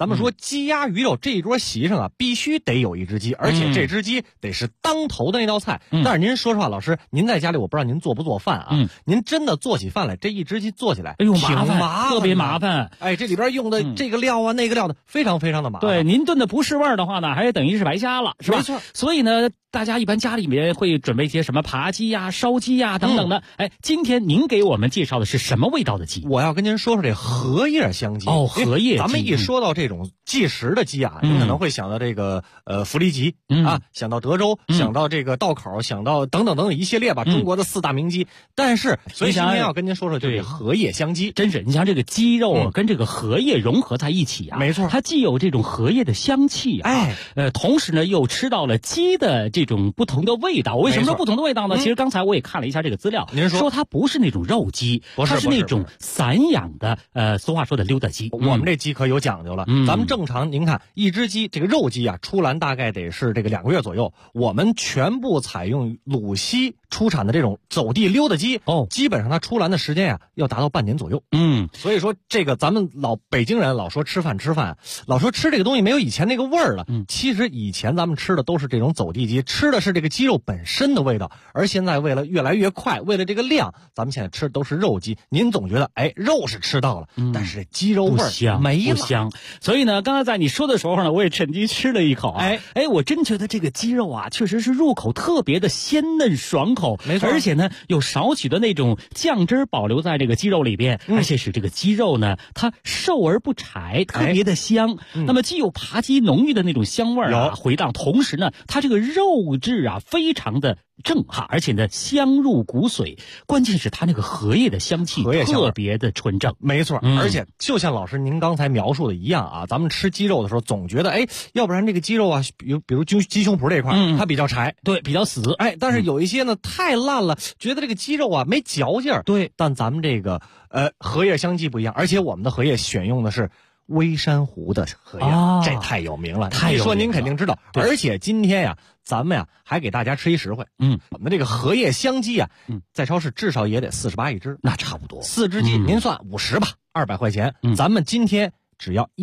咱们说鸡鸭鱼肉这一桌席上啊，必须得有一只鸡，而且这只鸡得是当头的那道菜。但是您说实话，老师，您在家里我不知道您做不做饭啊？您真的做起饭来，这一只鸡做起来， 哎呦， 挺麻烦，特别麻烦。 哎，这里边用的这个料啊，那个料的，非常非常的麻烦。 对，您炖的不是味儿的话呢，还等于是白瞎了，是吧？ 没错。 所以呢，大家一般家里面会准备一些什么扒鸡呀、烧鸡呀等等的。哎，今天您给我们介绍的是什么味道的鸡？ 我要跟您说说这荷叶香鸡。 哦，荷叶鸡。 咱们一说到这种即食的鸡啊，您可能会想到这个福利吉啊，想到德州，想到这个道口，想到等等等等一系列吧，中国的4大名鸡。但是，所以今天要跟您说说就是荷叶香鸡。 真是，你像这个鸡肉跟这个荷叶融合在一起啊， 没错， 它既有这种荷叶的香气啊，同时呢又吃到了鸡的这种不同的味道。为什么说不同的味道呢？其实刚才我也看了一下这个资料， 您说它不是那种肉鸡，它是那种散养的，俗话说的溜达鸡。 我们这鸡可有讲究了，咱们正常您看一只鸡，这个肉鸡啊，出栏大概得是这个2个月左右。我们全部采用鲁西出产的这种走地溜达鸡，基本上它出栏的时间呀，要达到半年左右。所以说这个咱们北京人老说吃饭，老说吃这个东西没有以前那个味儿了。其实以前咱们吃的都是这种走地鸡，吃的是这个鸡肉本身的味道。而现在为了越来越快，为了这个量，咱们现在吃的都是肉鸡。您总觉得肉是吃到了，但是这鸡肉味儿没了， 不香。所以呢，刚才在你说的时候呢，我也趁机吃了一口啊。我真觉得这个鸡肉啊，确实是入口特别的鲜嫩爽口， 没错。 而且呢，有少许的那种酱汁保留在这个鸡肉里边，而且使这个鸡肉呢，它瘦而不柴，特别的香。那么既有扒鸡浓郁的那种香味啊回荡，同时呢，它这个肉质啊非常的正哈，而且呢香入骨髓，关键是它那个荷叶的香气特别的纯正。 没错，而且就像老师您刚才描述的一样啊，咱们吃鸡肉的时候总觉得要不然这个鸡肉啊，比如鸡胸脯这块它比较柴， 对，比较死。 但是有一些呢太烂了，觉得这个鸡肉啊没嚼劲儿。 对， 但咱们这个荷叶香鸡不一样，而且我们的荷叶选用的是微山湖的荷叶，这太有名了。一说您肯定知道。而且今天呀，咱们呀还给大家吃一实惠。我们这个荷叶香鸡啊，在超市至少也得48一只， 那差不多 4只鸡，您算50吧，200块钱。咱们今天只要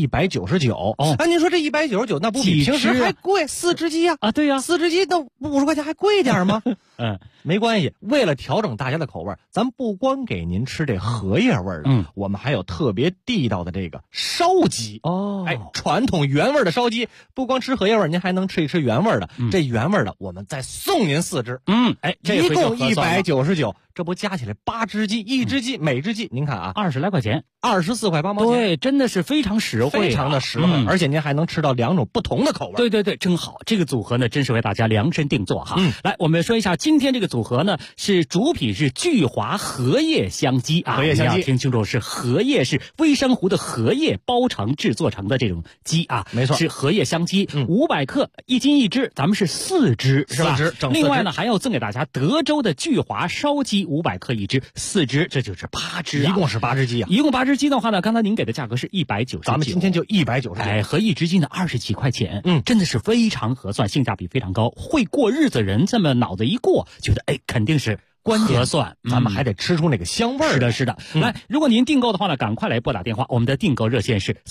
199。您说这199，那不比平时还贵？4只鸡啊， 对呀 ，4只鸡那50块钱还贵点吗？没关系，为了调整大家的口味，咱不光给您吃这荷叶味的，我们还有特别地道的这个烧鸡。传统原味的烧鸡，不光吃荷叶味，您还能吃一吃原味的。这原味的，我们再送您4只。一共199，这不加起来8只鸡，一只鸡每只鸡，您看啊 ，20来块钱 ，24块8毛钱。 对，真的是非常实惠， 非常的实惠，而且您还能吃到2种不同的口味。 对，真好，这个组合呢，真是为大家量身定做哈。来，我们说一下今天这个组合呢，是主品是聚华荷叶香鸡啊， 荷叶香鸡， 听清楚，是荷叶，是微山湖的荷叶包成制作成的这种鸡啊， 没错， 是荷叶香鸡，500克，1斤1只，咱们是4只，是吧？另外呢，还要赠给大家德州的聚华烧鸡500克1只，4只，这就是8只， 一共是8只鸡啊。 一共8只鸡的话呢，刚才您给的价格是199， 咱们今天就199， 合一只鸡呢20几块钱，真的是非常合算，性价比非常高。会过日子人这么脑子一过，觉得肯定是关键算， 咱们还得吃出那个香味儿。 是的。来，如果您订购的话呢，赶快来拨打电话，我们的订购热线是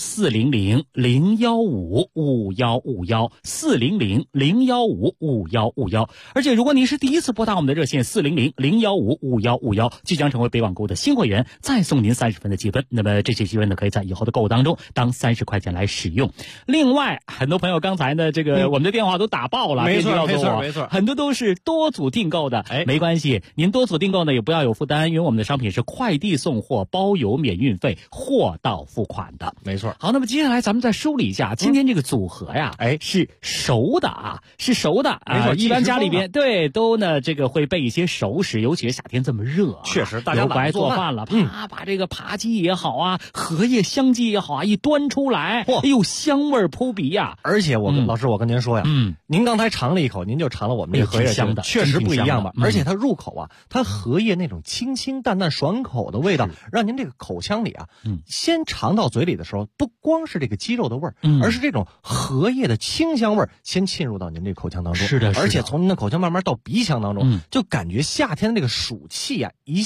400-015-5151，400-015-5151。而且如果您是第一次拨打我们的热线400-015-5151，即将成为北网购的新会员，再送您30分的积分。那么这些积分呢，可以在以后的购物当中当30块钱来使用。另外，很多朋友刚才呢，这个我们的电话都打爆了， 没错， 很多都是多组订购的，没关系。您多组订购呢也不要有负担，因为我们的商品是快递送货，包邮免运费，货到付款的。 没错。 好，那么接下来咱们再梳理一下今天这个组合呀，是熟的啊，是熟的啊。 没错， 一般家里边都呢这个会备一些熟食，尤其是夏天这么热， 确实大家不爱做饭了，把这个扒鸡也好啊，荷叶香鸡也好啊，一端出来，香味扑鼻呀。 而且老师，我跟您说呀，您刚才尝了一口，您就尝了我们这荷叶香的， 确实不一样吧？而且它入口啊，它荷叶那种清清淡淡爽口的味道，让您这个口腔里啊，先尝到嘴里的时候，不光是这个鸡肉的味儿，而是这种荷叶的清香味儿先沁入到您这口腔当中。 是的， 而且从您的口腔慢慢到鼻腔当中，就感觉夏天的这个暑气啊，一下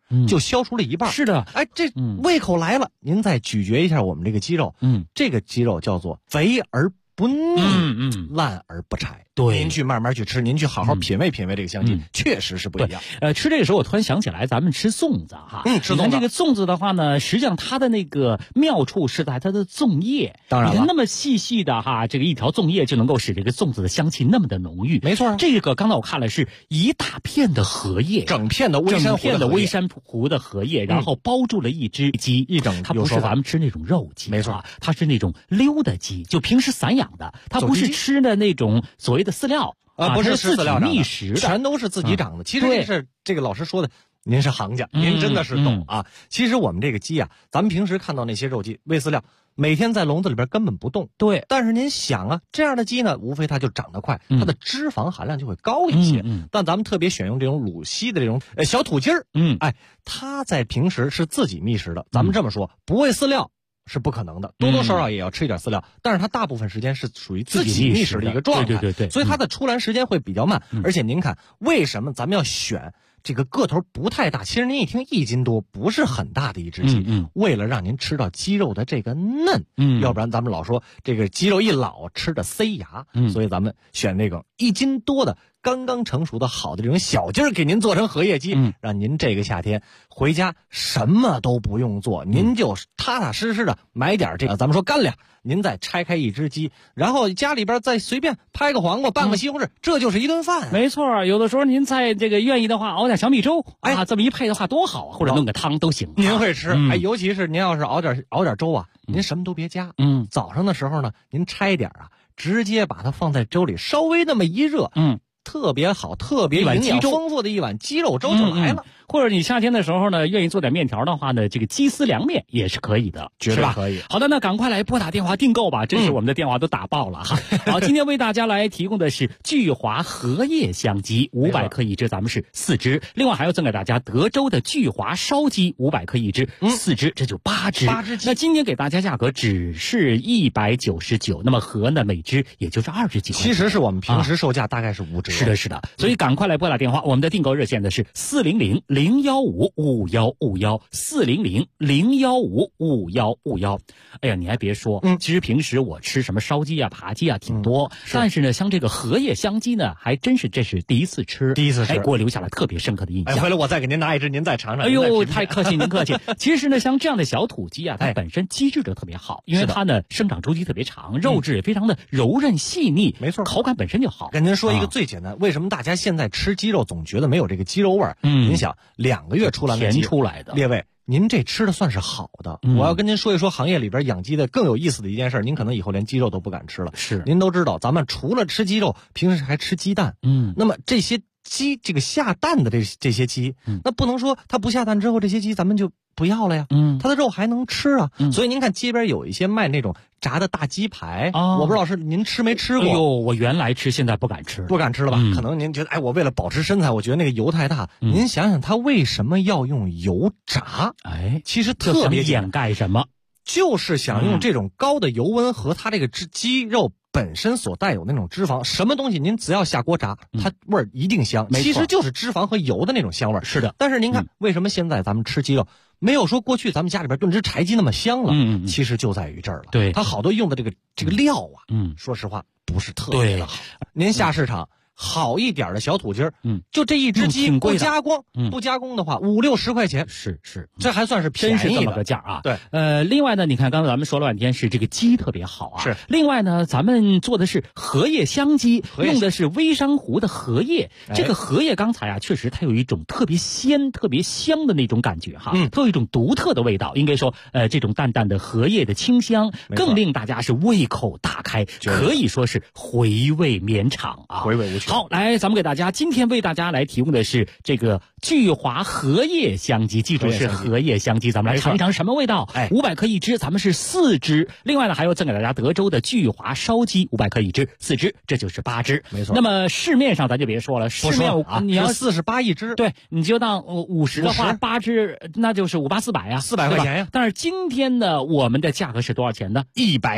就消除了一半。 是的， 哎，这胃口来了，您再咀嚼一下我们这个鸡肉，这个鸡肉叫做肥而不腻，烂而不柴。 对， 您去慢慢去吃，您去好好品味品味这个香气，确实是不一样。 吃这个时候我突然想起来，咱们吃粽子哈， 吃粽子。 你看这个粽子的话呢，实际上它的那个妙处是在它的粽叶。 当然了， 你看那么细细的哈，这个一条粽叶就能够使这个粽子的香气那么的浓郁。 没错， 这个刚才我看了是一大片的荷叶， 整片的微山湖的荷叶，然后包住了一只鸡，它不是咱们吃那种肉鸡， 没错， 它是那种溜的鸡，就平时散养的，它不是吃的那种所谓的饲料。 不是自己觅食的， 全都是自己长的。其实这个老师说的，您是行家，您真的是懂啊。其实我们这个鸡啊，咱们平时看到那些肉鸡喂饲料，每天在笼子里边根本不动。 对， 但是您想啊，这样的鸡呢，无非它就长得快，它的脂肪含量就会高一些。但咱们特别选用这种鲁西的这种小土鸡儿，它在平时是自己觅食的。咱们这么说，不喂饲料是不可能的，多多少少也要吃一点饲料，但是它大部分时间是属于自己觅食的一个状态， 对， 所以它的出栏时间会比较慢。而且您看，为什么咱们要选这个个头不太大？其实您一听1斤多，不是很大的一只鸡，为了让您吃到鸡肉的这个嫩，要不然咱们老说这个鸡肉一老吃的塞牙，所以咱们选那个1斤多的。刚刚成熟的好的这种小鸡儿，给您做成荷叶鸡，让您这个夏天回家什么都不用做，您就踏踏实实的买点这个咱们说干粮，您再拆开一只鸡，然后家里边再随便拍个黄瓜，拌个西红柿，这就是一顿饭。 没错，有的时候您在这个愿意的话，熬点小米粥，这么一配的话多好啊，或者弄个汤都行。 您会吃，尤其是您要是熬点粥啊，您什么都别加，早上的时候呢，您拆点直接把它放在粥里，稍微那么一热，特别好，特别营养丰富的一碗鸡肉粥就来了。 或者你夏天的时候呢，愿意做点面条的话呢，这个鸡丝凉面也是可以的， 绝对可以。 好的，那赶快来拨打电话订购吧，真是我们的电话都打爆了哈。好，今天为大家来提供的是聚华荷叶香鸡500克一只，咱们是4只，另外还要赠给大家德州的聚华烧鸡500克一只，4只，这就8只。那今天给大家价格只是199，那么合呢每只也就是20几块钱。 其实是我们平时售价大概是5折。 是的，所以赶快来拨打电话，我们的订购热线的是400-015-5151，400-015-5151。哎呀，你还别说，其实平时我吃什么烧鸡啊、扒鸡啊挺多，但是呢，像这个荷叶香鸡呢，还真是这是第一次吃，给我留下了特别深刻的印象。 回来我再给您拿一只，您再尝尝。 哎呦，太客气，您客气。其实呢，像这样的小土鸡啊，它本身机制就特别好，因为它呢生长周期特别长，肉质也非常的柔韧细腻， 没错， 口感本身就好。 跟您说一个最简单，为什么大家现在吃鸡肉总觉得没有这个鸡肉味儿？您想2个月出栏的鸡出来的， 列位，您这吃的算是好的。我要跟您说一说行业里边养鸡的更有意思的一件事，您可能以后连鸡肉都不敢吃了。 是， 您都知道，咱们除了吃鸡肉，平时还吃鸡蛋。那么这些鸡，这个下蛋的这些鸡，那不能说它不下蛋之后，这些鸡咱们就不要了呀。它的肉还能吃啊。所以您看街边有一些卖那种炸的大鸡排，我不知道是您吃没吃过。 哎呦，我原来吃，现在不敢吃了吧？可能您觉得，我为了保持身材，我觉得那个油太大。您想想，它为什么要用油炸？其实特别掩盖什么？ 就是想用这种高的油温和它这个鸡肉本身所带有那种脂肪，什么东西您只要下锅炸，它味儿一定香。其实就是脂肪和油的那种香味儿。 是的， 但是您看，为什么现在咱们吃鸡肉没有说过去咱们家里边炖只柴鸡那么香了？其实就在于这儿了。 对， 它好多用的这个料啊，说实话不是特别的好。您下市场好一点的小土鸡儿，就这一只鸡不加工，不加工的话5-60块钱， 是， 这还算是便宜的， 真是这么个价啊。 对， 另外呢，你看刚才咱们说了半天是这个鸡特别好啊， 是。 另外呢，咱们做的是荷叶香鸡，用的是微山湖的荷叶。这个荷叶刚才啊，确实它有一种特别鲜、特别香的那种感觉哈，它有一种独特的味道。应该说，这种淡淡的荷叶的清香，更令大家是胃口大开，可以说是回味绵长啊， 回味无穷。 好，来，咱们给大家今天为大家来提供的是这个聚华荷叶香鸡，记住是荷叶香鸡，咱们来尝一尝什么味道。500克一只，咱们是4只。另外呢，还有赠给大家德州的聚华烧鸡500克一只，4只，这就是8只。 没错。 那么市面上咱就别说了，市面你要 48一只， 对，你就当50的话，8只那就是58400呀 ，400块钱呀。 但是今天呢，我们的价格是多少钱呢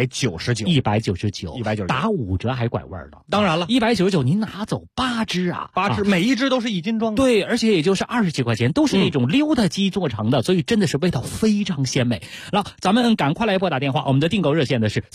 ？199， 打5折还拐弯的。 当然了 ，199您拿走8只啊， 每一只都是1斤装的。 对，而且也就就是20几块钱，都是那种溜达鸡做成的，所以真的是味道非常鲜美。那咱们赶快来拨打电话，我们的订购热线的是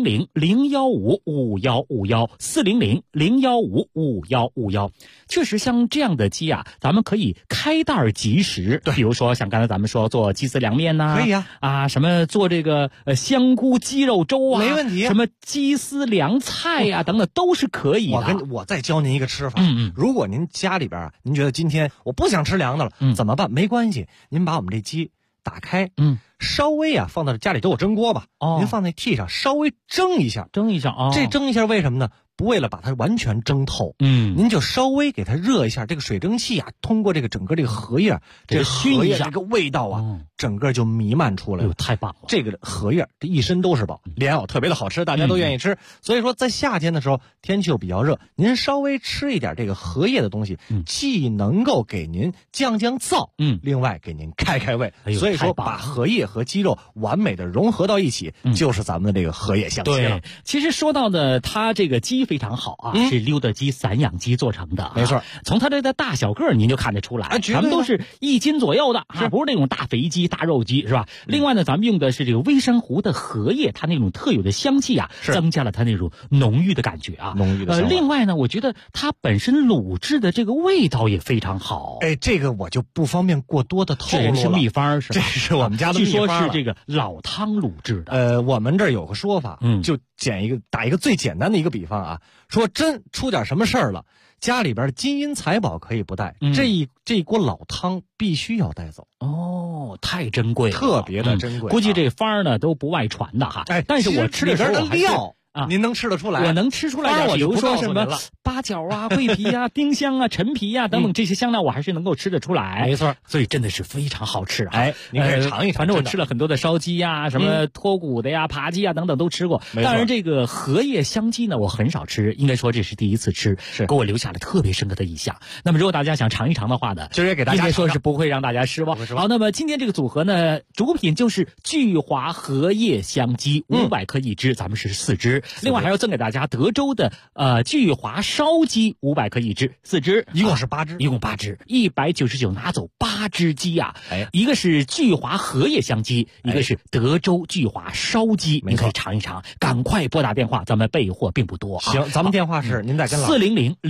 400-015-5151，400-015-5151。确实像这样的鸡啊，咱们可以开袋即食。比如说像刚才咱们说做鸡丝凉面呐， 可以啊，什么做这个香菇鸡肉粥啊， 没问题。 什么鸡丝凉菜呀等等都是可以的。 我再教您一个吃法。如果您家里边您觉得今天我不想吃凉的了，怎么办？没关系，您把我们这鸡打开，稍微放到家里都有蒸锅吧，您放在屉上稍微蒸一下啊。这蒸一下为什么呢？不为了把它完全蒸透，您就稍微给它热一下，这个水蒸气啊，通过这个整个这个荷叶，这个荷叶这个味道啊，整个就弥漫出来了， 太棒了！ 这个荷叶这一身都是宝，莲藕特别的好吃，大家都愿意吃。所以说在夏天的时候，天气又比较热，您稍微吃一点这个荷叶的东西，既能够给您降燥，另外给您开胃。所以说把荷叶和鸡肉完美的融合到一起，就是咱们的这个荷叶香鸡了。 对，其实说到的它这个鸡非常好啊，是溜达鸡、散养鸡做成的， 没错。 从它这个大小个您就看得出来，咱们都是1斤左右的，不是那种大肥鸡、大肉鸡，是吧？另外呢，咱们用的是这个微山湖的荷叶，它那种特有的香气啊，增加了它那种浓郁的感觉啊， 浓郁的。 另外呢，我觉得它本身卤制的这个味道也非常好。 这个我就不方便过多的透露了。 这是秘方是吧？ 这是我们家的秘方。 据说是这个老汤卤制的。 我们这儿有个说法，就打一个最简单的一个比方啊，说真出点什么事儿了，家里边金银财宝可以不带，这一锅老汤必须要带走。 太珍贵了， 特别的珍贵。 估计这方呢都不外传的哈。但是我吃的时候里边的料您能吃得出来？ 我能吃出来。比如说什么八角啊、桂皮啊、丁香啊、陈皮啊等等这些香料，我还是能够吃得出来。 没错， 所以真的是非常好吃啊！ 您可以尝一尝。 反正我吃了很多的烧鸡呀、什么脱骨的呀、扒鸡啊等等都吃过。当然，这个荷叶香鸡呢，我很少吃，应该说这是第一次吃，给我留下了特别深刻的印象。那么，如果大家想尝一尝的话呢， 今儿也给大家应该说是不会让大家失望。好，那么今天这个组合呢，主品就是聚华荷叶香鸡500克一只，咱们是4只，另外还要赠给大家德州的聚华烧鸡500克一只，4只， 一共是8只， 一共8只，199拿走8只鸡啊！一个是聚华荷叶香鸡，一个是德州聚华烧鸡，您可以尝一尝。赶快拨打电话，咱们备货并不多。 行，咱们电话是您再跟老师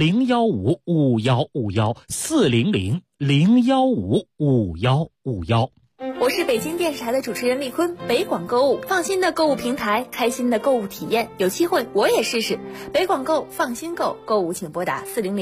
400-015-5151，400-015-5151。 我是北京电视台的主持人丽坤，北广购物，放心的购物平台，开心的购物体验，有机会我也试试。北广购，放心购，购物请拨打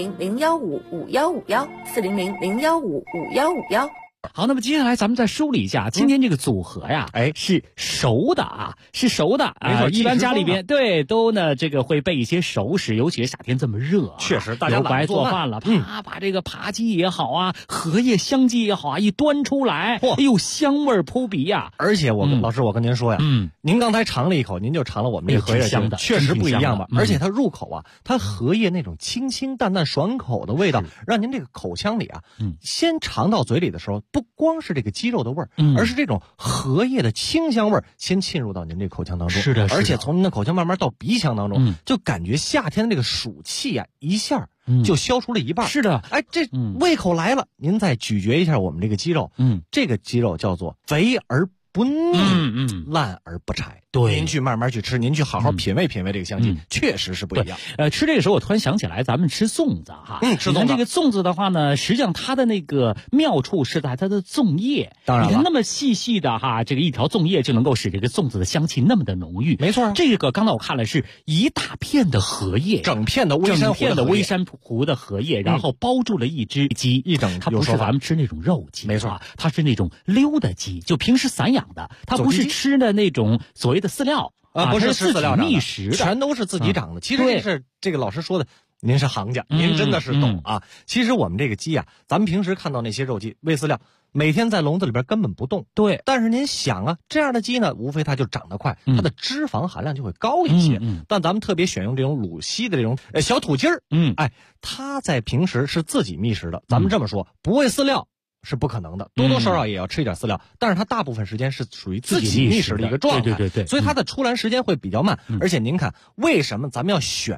400-015-5151，400-015-5151。 好，那么接下来咱们再梳理一下今天这个组合呀，是熟的啊，是熟的啊。一般家里边都呢这个会备一些熟食，尤其是夏天这么热啊， 确实大家不爱做饭了，把这个扒鸡也好啊，荷叶香鸡也好啊，一端出来，哎呦香味扑鼻呀！ 而且老师我跟您说呀，您刚才尝了一口，您就尝了我们这荷叶香的， 确实不一样吧？而且它入口啊，它荷叶那种清清淡淡爽口的味道，让您这个口腔里啊，先尝到嘴里的时候。不光是这个鸡肉的味儿，而是这种荷叶的清香味儿先浸入到您这口腔当中。 是的， 而且从您的口腔慢慢到鼻腔当中，就感觉夏天的这个暑气啊，一下就消除了一半。 是的， 这胃口来了，您再咀嚼一下我们这个鸡肉，这个鸡肉叫做肥而不腻，烂而不柴。 对， 您去慢慢去吃，您去好好品味品味这个香气，确实是不一样。 吃这个时候我突然想起来，咱们吃粽子哈， 吃粽子。 这个粽子的话呢，实际上它的那个妙处是在它的粽叶。 当然了， 你看那么细细的哈，这个一条粽叶就能够使这个粽子的香气那么的浓郁。 没错， 这个刚才我看了是一大片的荷叶， 整片的微山湖的荷叶，然后包住了一只鸡，它不是咱们吃那种肉鸡， 没错， 它是那种溜达鸡，就平时散养的，它不是吃的那种所谓的饲料。 不是自己觅食的， 全都是自己长的。其实这个老师说的，您是行家，您真的是懂啊。其实我们这个鸡啊，咱们平时看到那些肉鸡喂饲料，每天在笼子里边根本不动。 对， 但是您想啊，这样的鸡呢，无非它就长得快，它的脂肪含量就会高一些。但咱们特别选用这种鲁西的这种小土鸡儿，它在平时是自己觅食的。咱们这么说，不喂饲料是不可能的，多多少少也要吃一点饲料，但是它大部分时间是属于自己觅食的一个状态， 对， 所以它的出栏时间会比较慢。而且您看，为什么咱们要选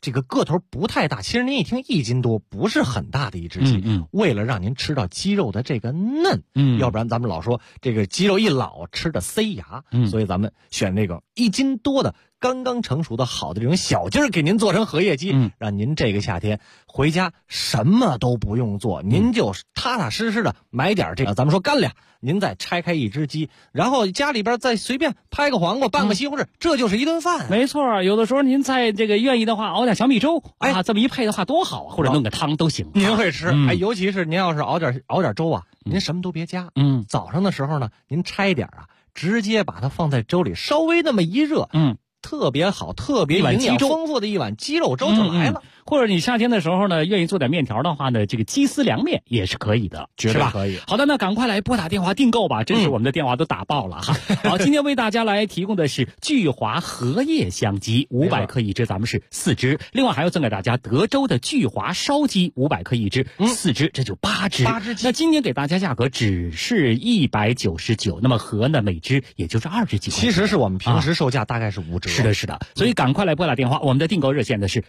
这个个头不太大，其实您一听1斤多，不是很大的一只鸡。为了让您吃到鸡肉的这个嫩，要不然咱们老说这个鸡肉一老吃的塞牙，所以咱们选那个1斤多的刚刚成熟的好的这种小鸡儿，给您做成荷叶鸡，让您这个夏天回家什么都不用做，您就踏踏实实的买点这个咱们说干粮，您再拆开一只鸡，然后家里边再随便拍个黄瓜，拌个西红柿，这就是一顿饭。 没错，有的时候您在这个愿意的话，熬点小米粥，这么一配的话多好啊，或者弄个汤都行。 您会吃，尤其是您要是熬点粥啊，您什么都别加，早上的时候呢，您拆点啊，直接把它放在粥里，稍微那么一热，特别好，特别营养丰富的一碗鸡肉粥就来了。 或者你夏天的时候呢，愿意做点面条的话呢，这个鸡丝凉面也是可以的， 绝对可以。 好的，那赶快来拨打电话订购吧，真是我们的电话都打爆了哈。好，今天为大家来提供的是聚华荷叶香鸡500克一只，咱们是4只，另外还要赠给大家德州的聚华烧鸡500克一只，4只，这就8只。那今天给大家价格只是199，那么荷呢每只也就是20几块钱， 其实是我们平时售价大概是5折。 是的，所以赶快来拨打电话，我们的订购热线的是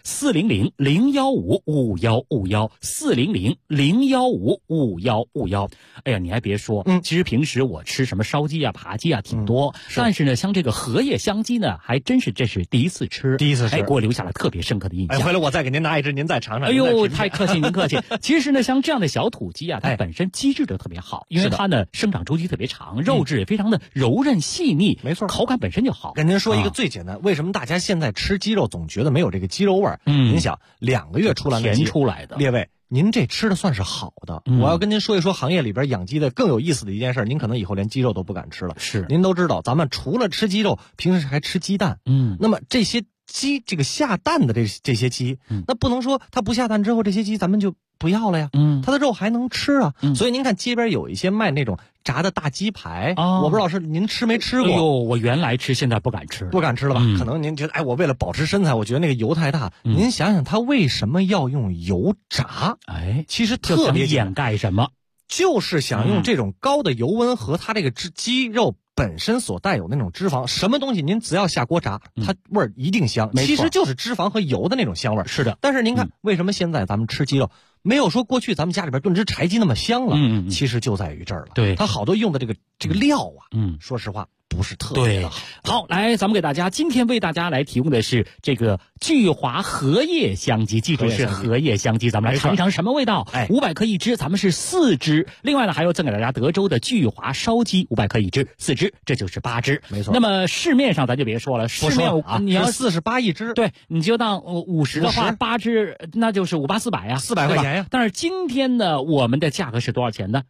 400-015-5151，400-015-5151。哎呀，你还别说，其实平时我吃什么烧鸡啊、扒鸡啊挺多，但是呢，像这个荷叶香鸡呢，还真是这是第一次吃，给我留下了特别深刻的印象。 回来我再给您拿一只，您再尝尝。 哎呦，太客气，您客气。其实呢，像这样的小土鸡啊，它本身机制就特别好，因为它呢生长周期特别长，肉质也非常的柔韧细腻， 没错， 口感本身就好。 跟您说一个最简单，为什么大家现在吃鸡肉总觉得没有这个鸡肉味儿？您想2个月出栏的鸡出来的， 列位，您这吃的算是好的。我要跟您说一说行业里边养鸡的更有意思的一件事，您可能以后连鸡肉都不敢吃了。 是， 您都知道，咱们除了吃鸡肉，平时还吃鸡蛋。那么这些鸡，这个下蛋的这些鸡，那不能说它不下蛋之后，这些鸡咱们就不要了呀。它的肉还能吃啊。所以您看街边有一些卖那种炸的大鸡排，我不知道是您吃没吃过。 哎呦，我原来吃，现在不敢吃了吧？可能您觉得，我为了保持身材，我觉得那个油太大。您想想，它为什么要用油炸？其实特别掩盖什么？ 就是想用这种高的油温和它这个鸡肉本身所带有那种脂肪，什么东西您只要下锅炸，它味儿一定香。其实就是脂肪和油的那种香味儿。 是的， 但是您看，为什么现在咱们吃鸡肉没有说过去咱们家里边炖只柴鸡那么香了？其实就在于这儿了。 对， 它好多用的这个料啊，说实话不是特别的好。 好，来，咱们给大家今天为大家来提供的是这个聚华荷叶香鸡，记住是荷叶香鸡，咱们来尝一尝什么味道。500克一只，咱们是4只。另外呢，还有赠给大家德州的聚华烧鸡500克一只，4只，这就是8只。 没错。 那么市面上咱就别说了，市面你要 48一只， 对，你就当50的话，8只那就是58400呀 ，400块钱呀。 但是今天呢，我们的价格是多少钱呢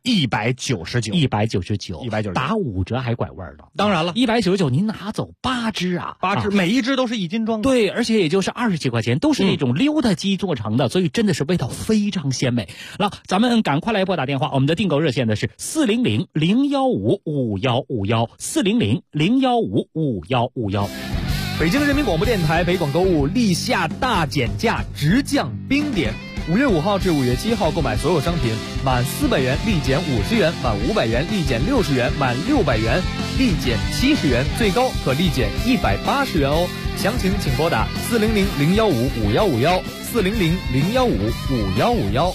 ？199， 打5折还拐弯的。 当然了 ，199您拿走8只啊 ，8只，每一只都是1斤装的。 对，而且也就是20几块钱，都是那种溜达鸡做成的，所以真的是味道非常鲜美。那咱们赶快来拨打电话，我们的订购热线的是400-015-5151，400-015-5151。 北京人民广播电台北广购物立夏大减价，直降冰点。5月5号至5月7号购买所有商品，满400元立减50元，满500元立减60元，满600元立减70元，最高可立减180元哦。详情请拨打400-015-5151，400-015-5151。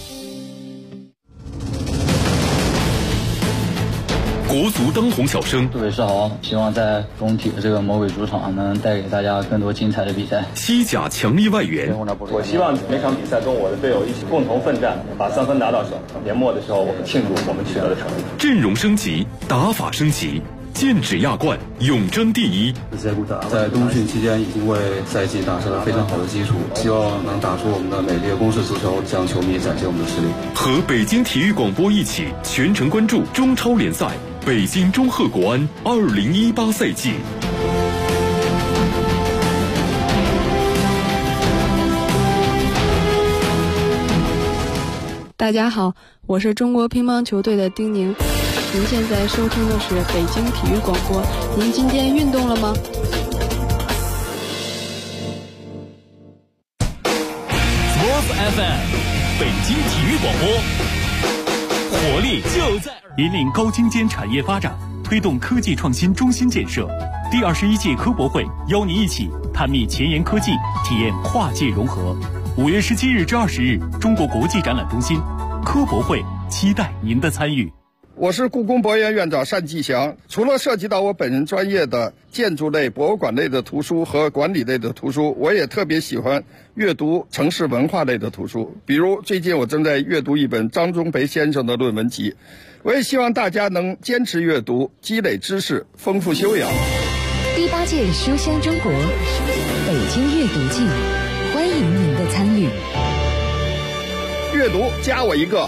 国足当红小生， 各位是好，希望在工体的这个魔鬼主场能带给大家更多精彩的比赛。 西甲强力外援， 我希望每场比赛跟我的队友一起共同奋战，把3分拿到手。年末的时候，我们庆祝我们取得的成绩。 阵容升级，打法升级，剑指亚冠，永争第一。 在冬训期间已经为赛季打下了非常好的基础，希望能打出我们的美丽的攻势足球，向球迷展现我们的实力。 和北京体育广播一起全程关注中超联赛。北京中赫国安2018赛季。 大家好，我是中国乒乓球队的丁宁。您现在收听的是北京体育广播。您今天运动了吗 ？Sports FM， 北京体育广播，活力就在引领高精尖产业发展。 推动科技创新中心建设。第21届科博会邀您一起探秘前沿科技，体验跨界融合。5月17日至20日，中国国际展览中心科博会，期待您的参与。 我是故宫博物院院长单霁翔。除了涉及到我本人专业的建筑类、博物馆类的图书和管理类的图书，我也特别喜欢阅读城市文化类的图书。比如最近我正在阅读一本张忠培先生的论文集。我也希望大家能坚持阅读，积累知识，丰富修养。 第8届书香中国北京阅读季，欢迎您的参与。 阅读加我一个。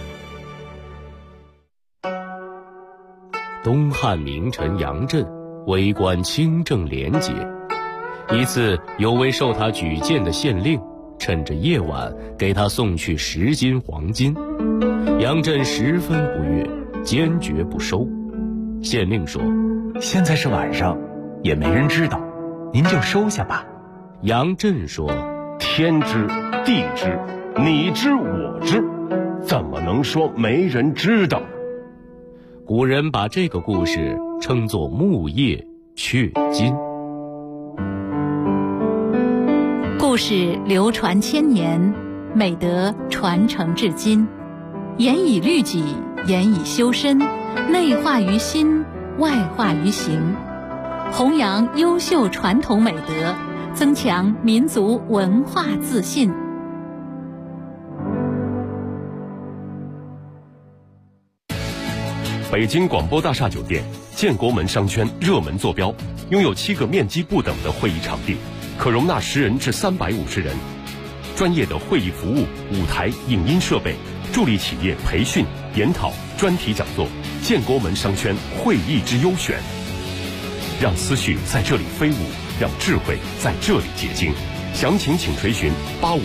东汉名臣杨震为官清正廉洁，一次有位受他举荐的县令趁着夜晚给他送去10斤黄金，杨震十分不悦，坚决不收。县令说：“ 现在是晚上，也没人知道，您就收下吧。” 杨震说：“ 天知地知，你知我知，怎么能说没人知道？” 古人把这个故事称作木叶雀金。 故事流传千年，美德传承至今，严以律己，严以修身，内化于心，外化于行，弘扬优秀传统美德，增强民族文化自信。 北京广播大厦酒店建国门商圈热门坐标，拥有7个面积不等的会议场地，可容纳10人至350人。专业的会议服务、舞台、影音设备，助力企业培训、研讨、专题讲座。建国门商圈会议之优选，让思绪在这里飞舞，让智慧在这里结晶。详情请垂询85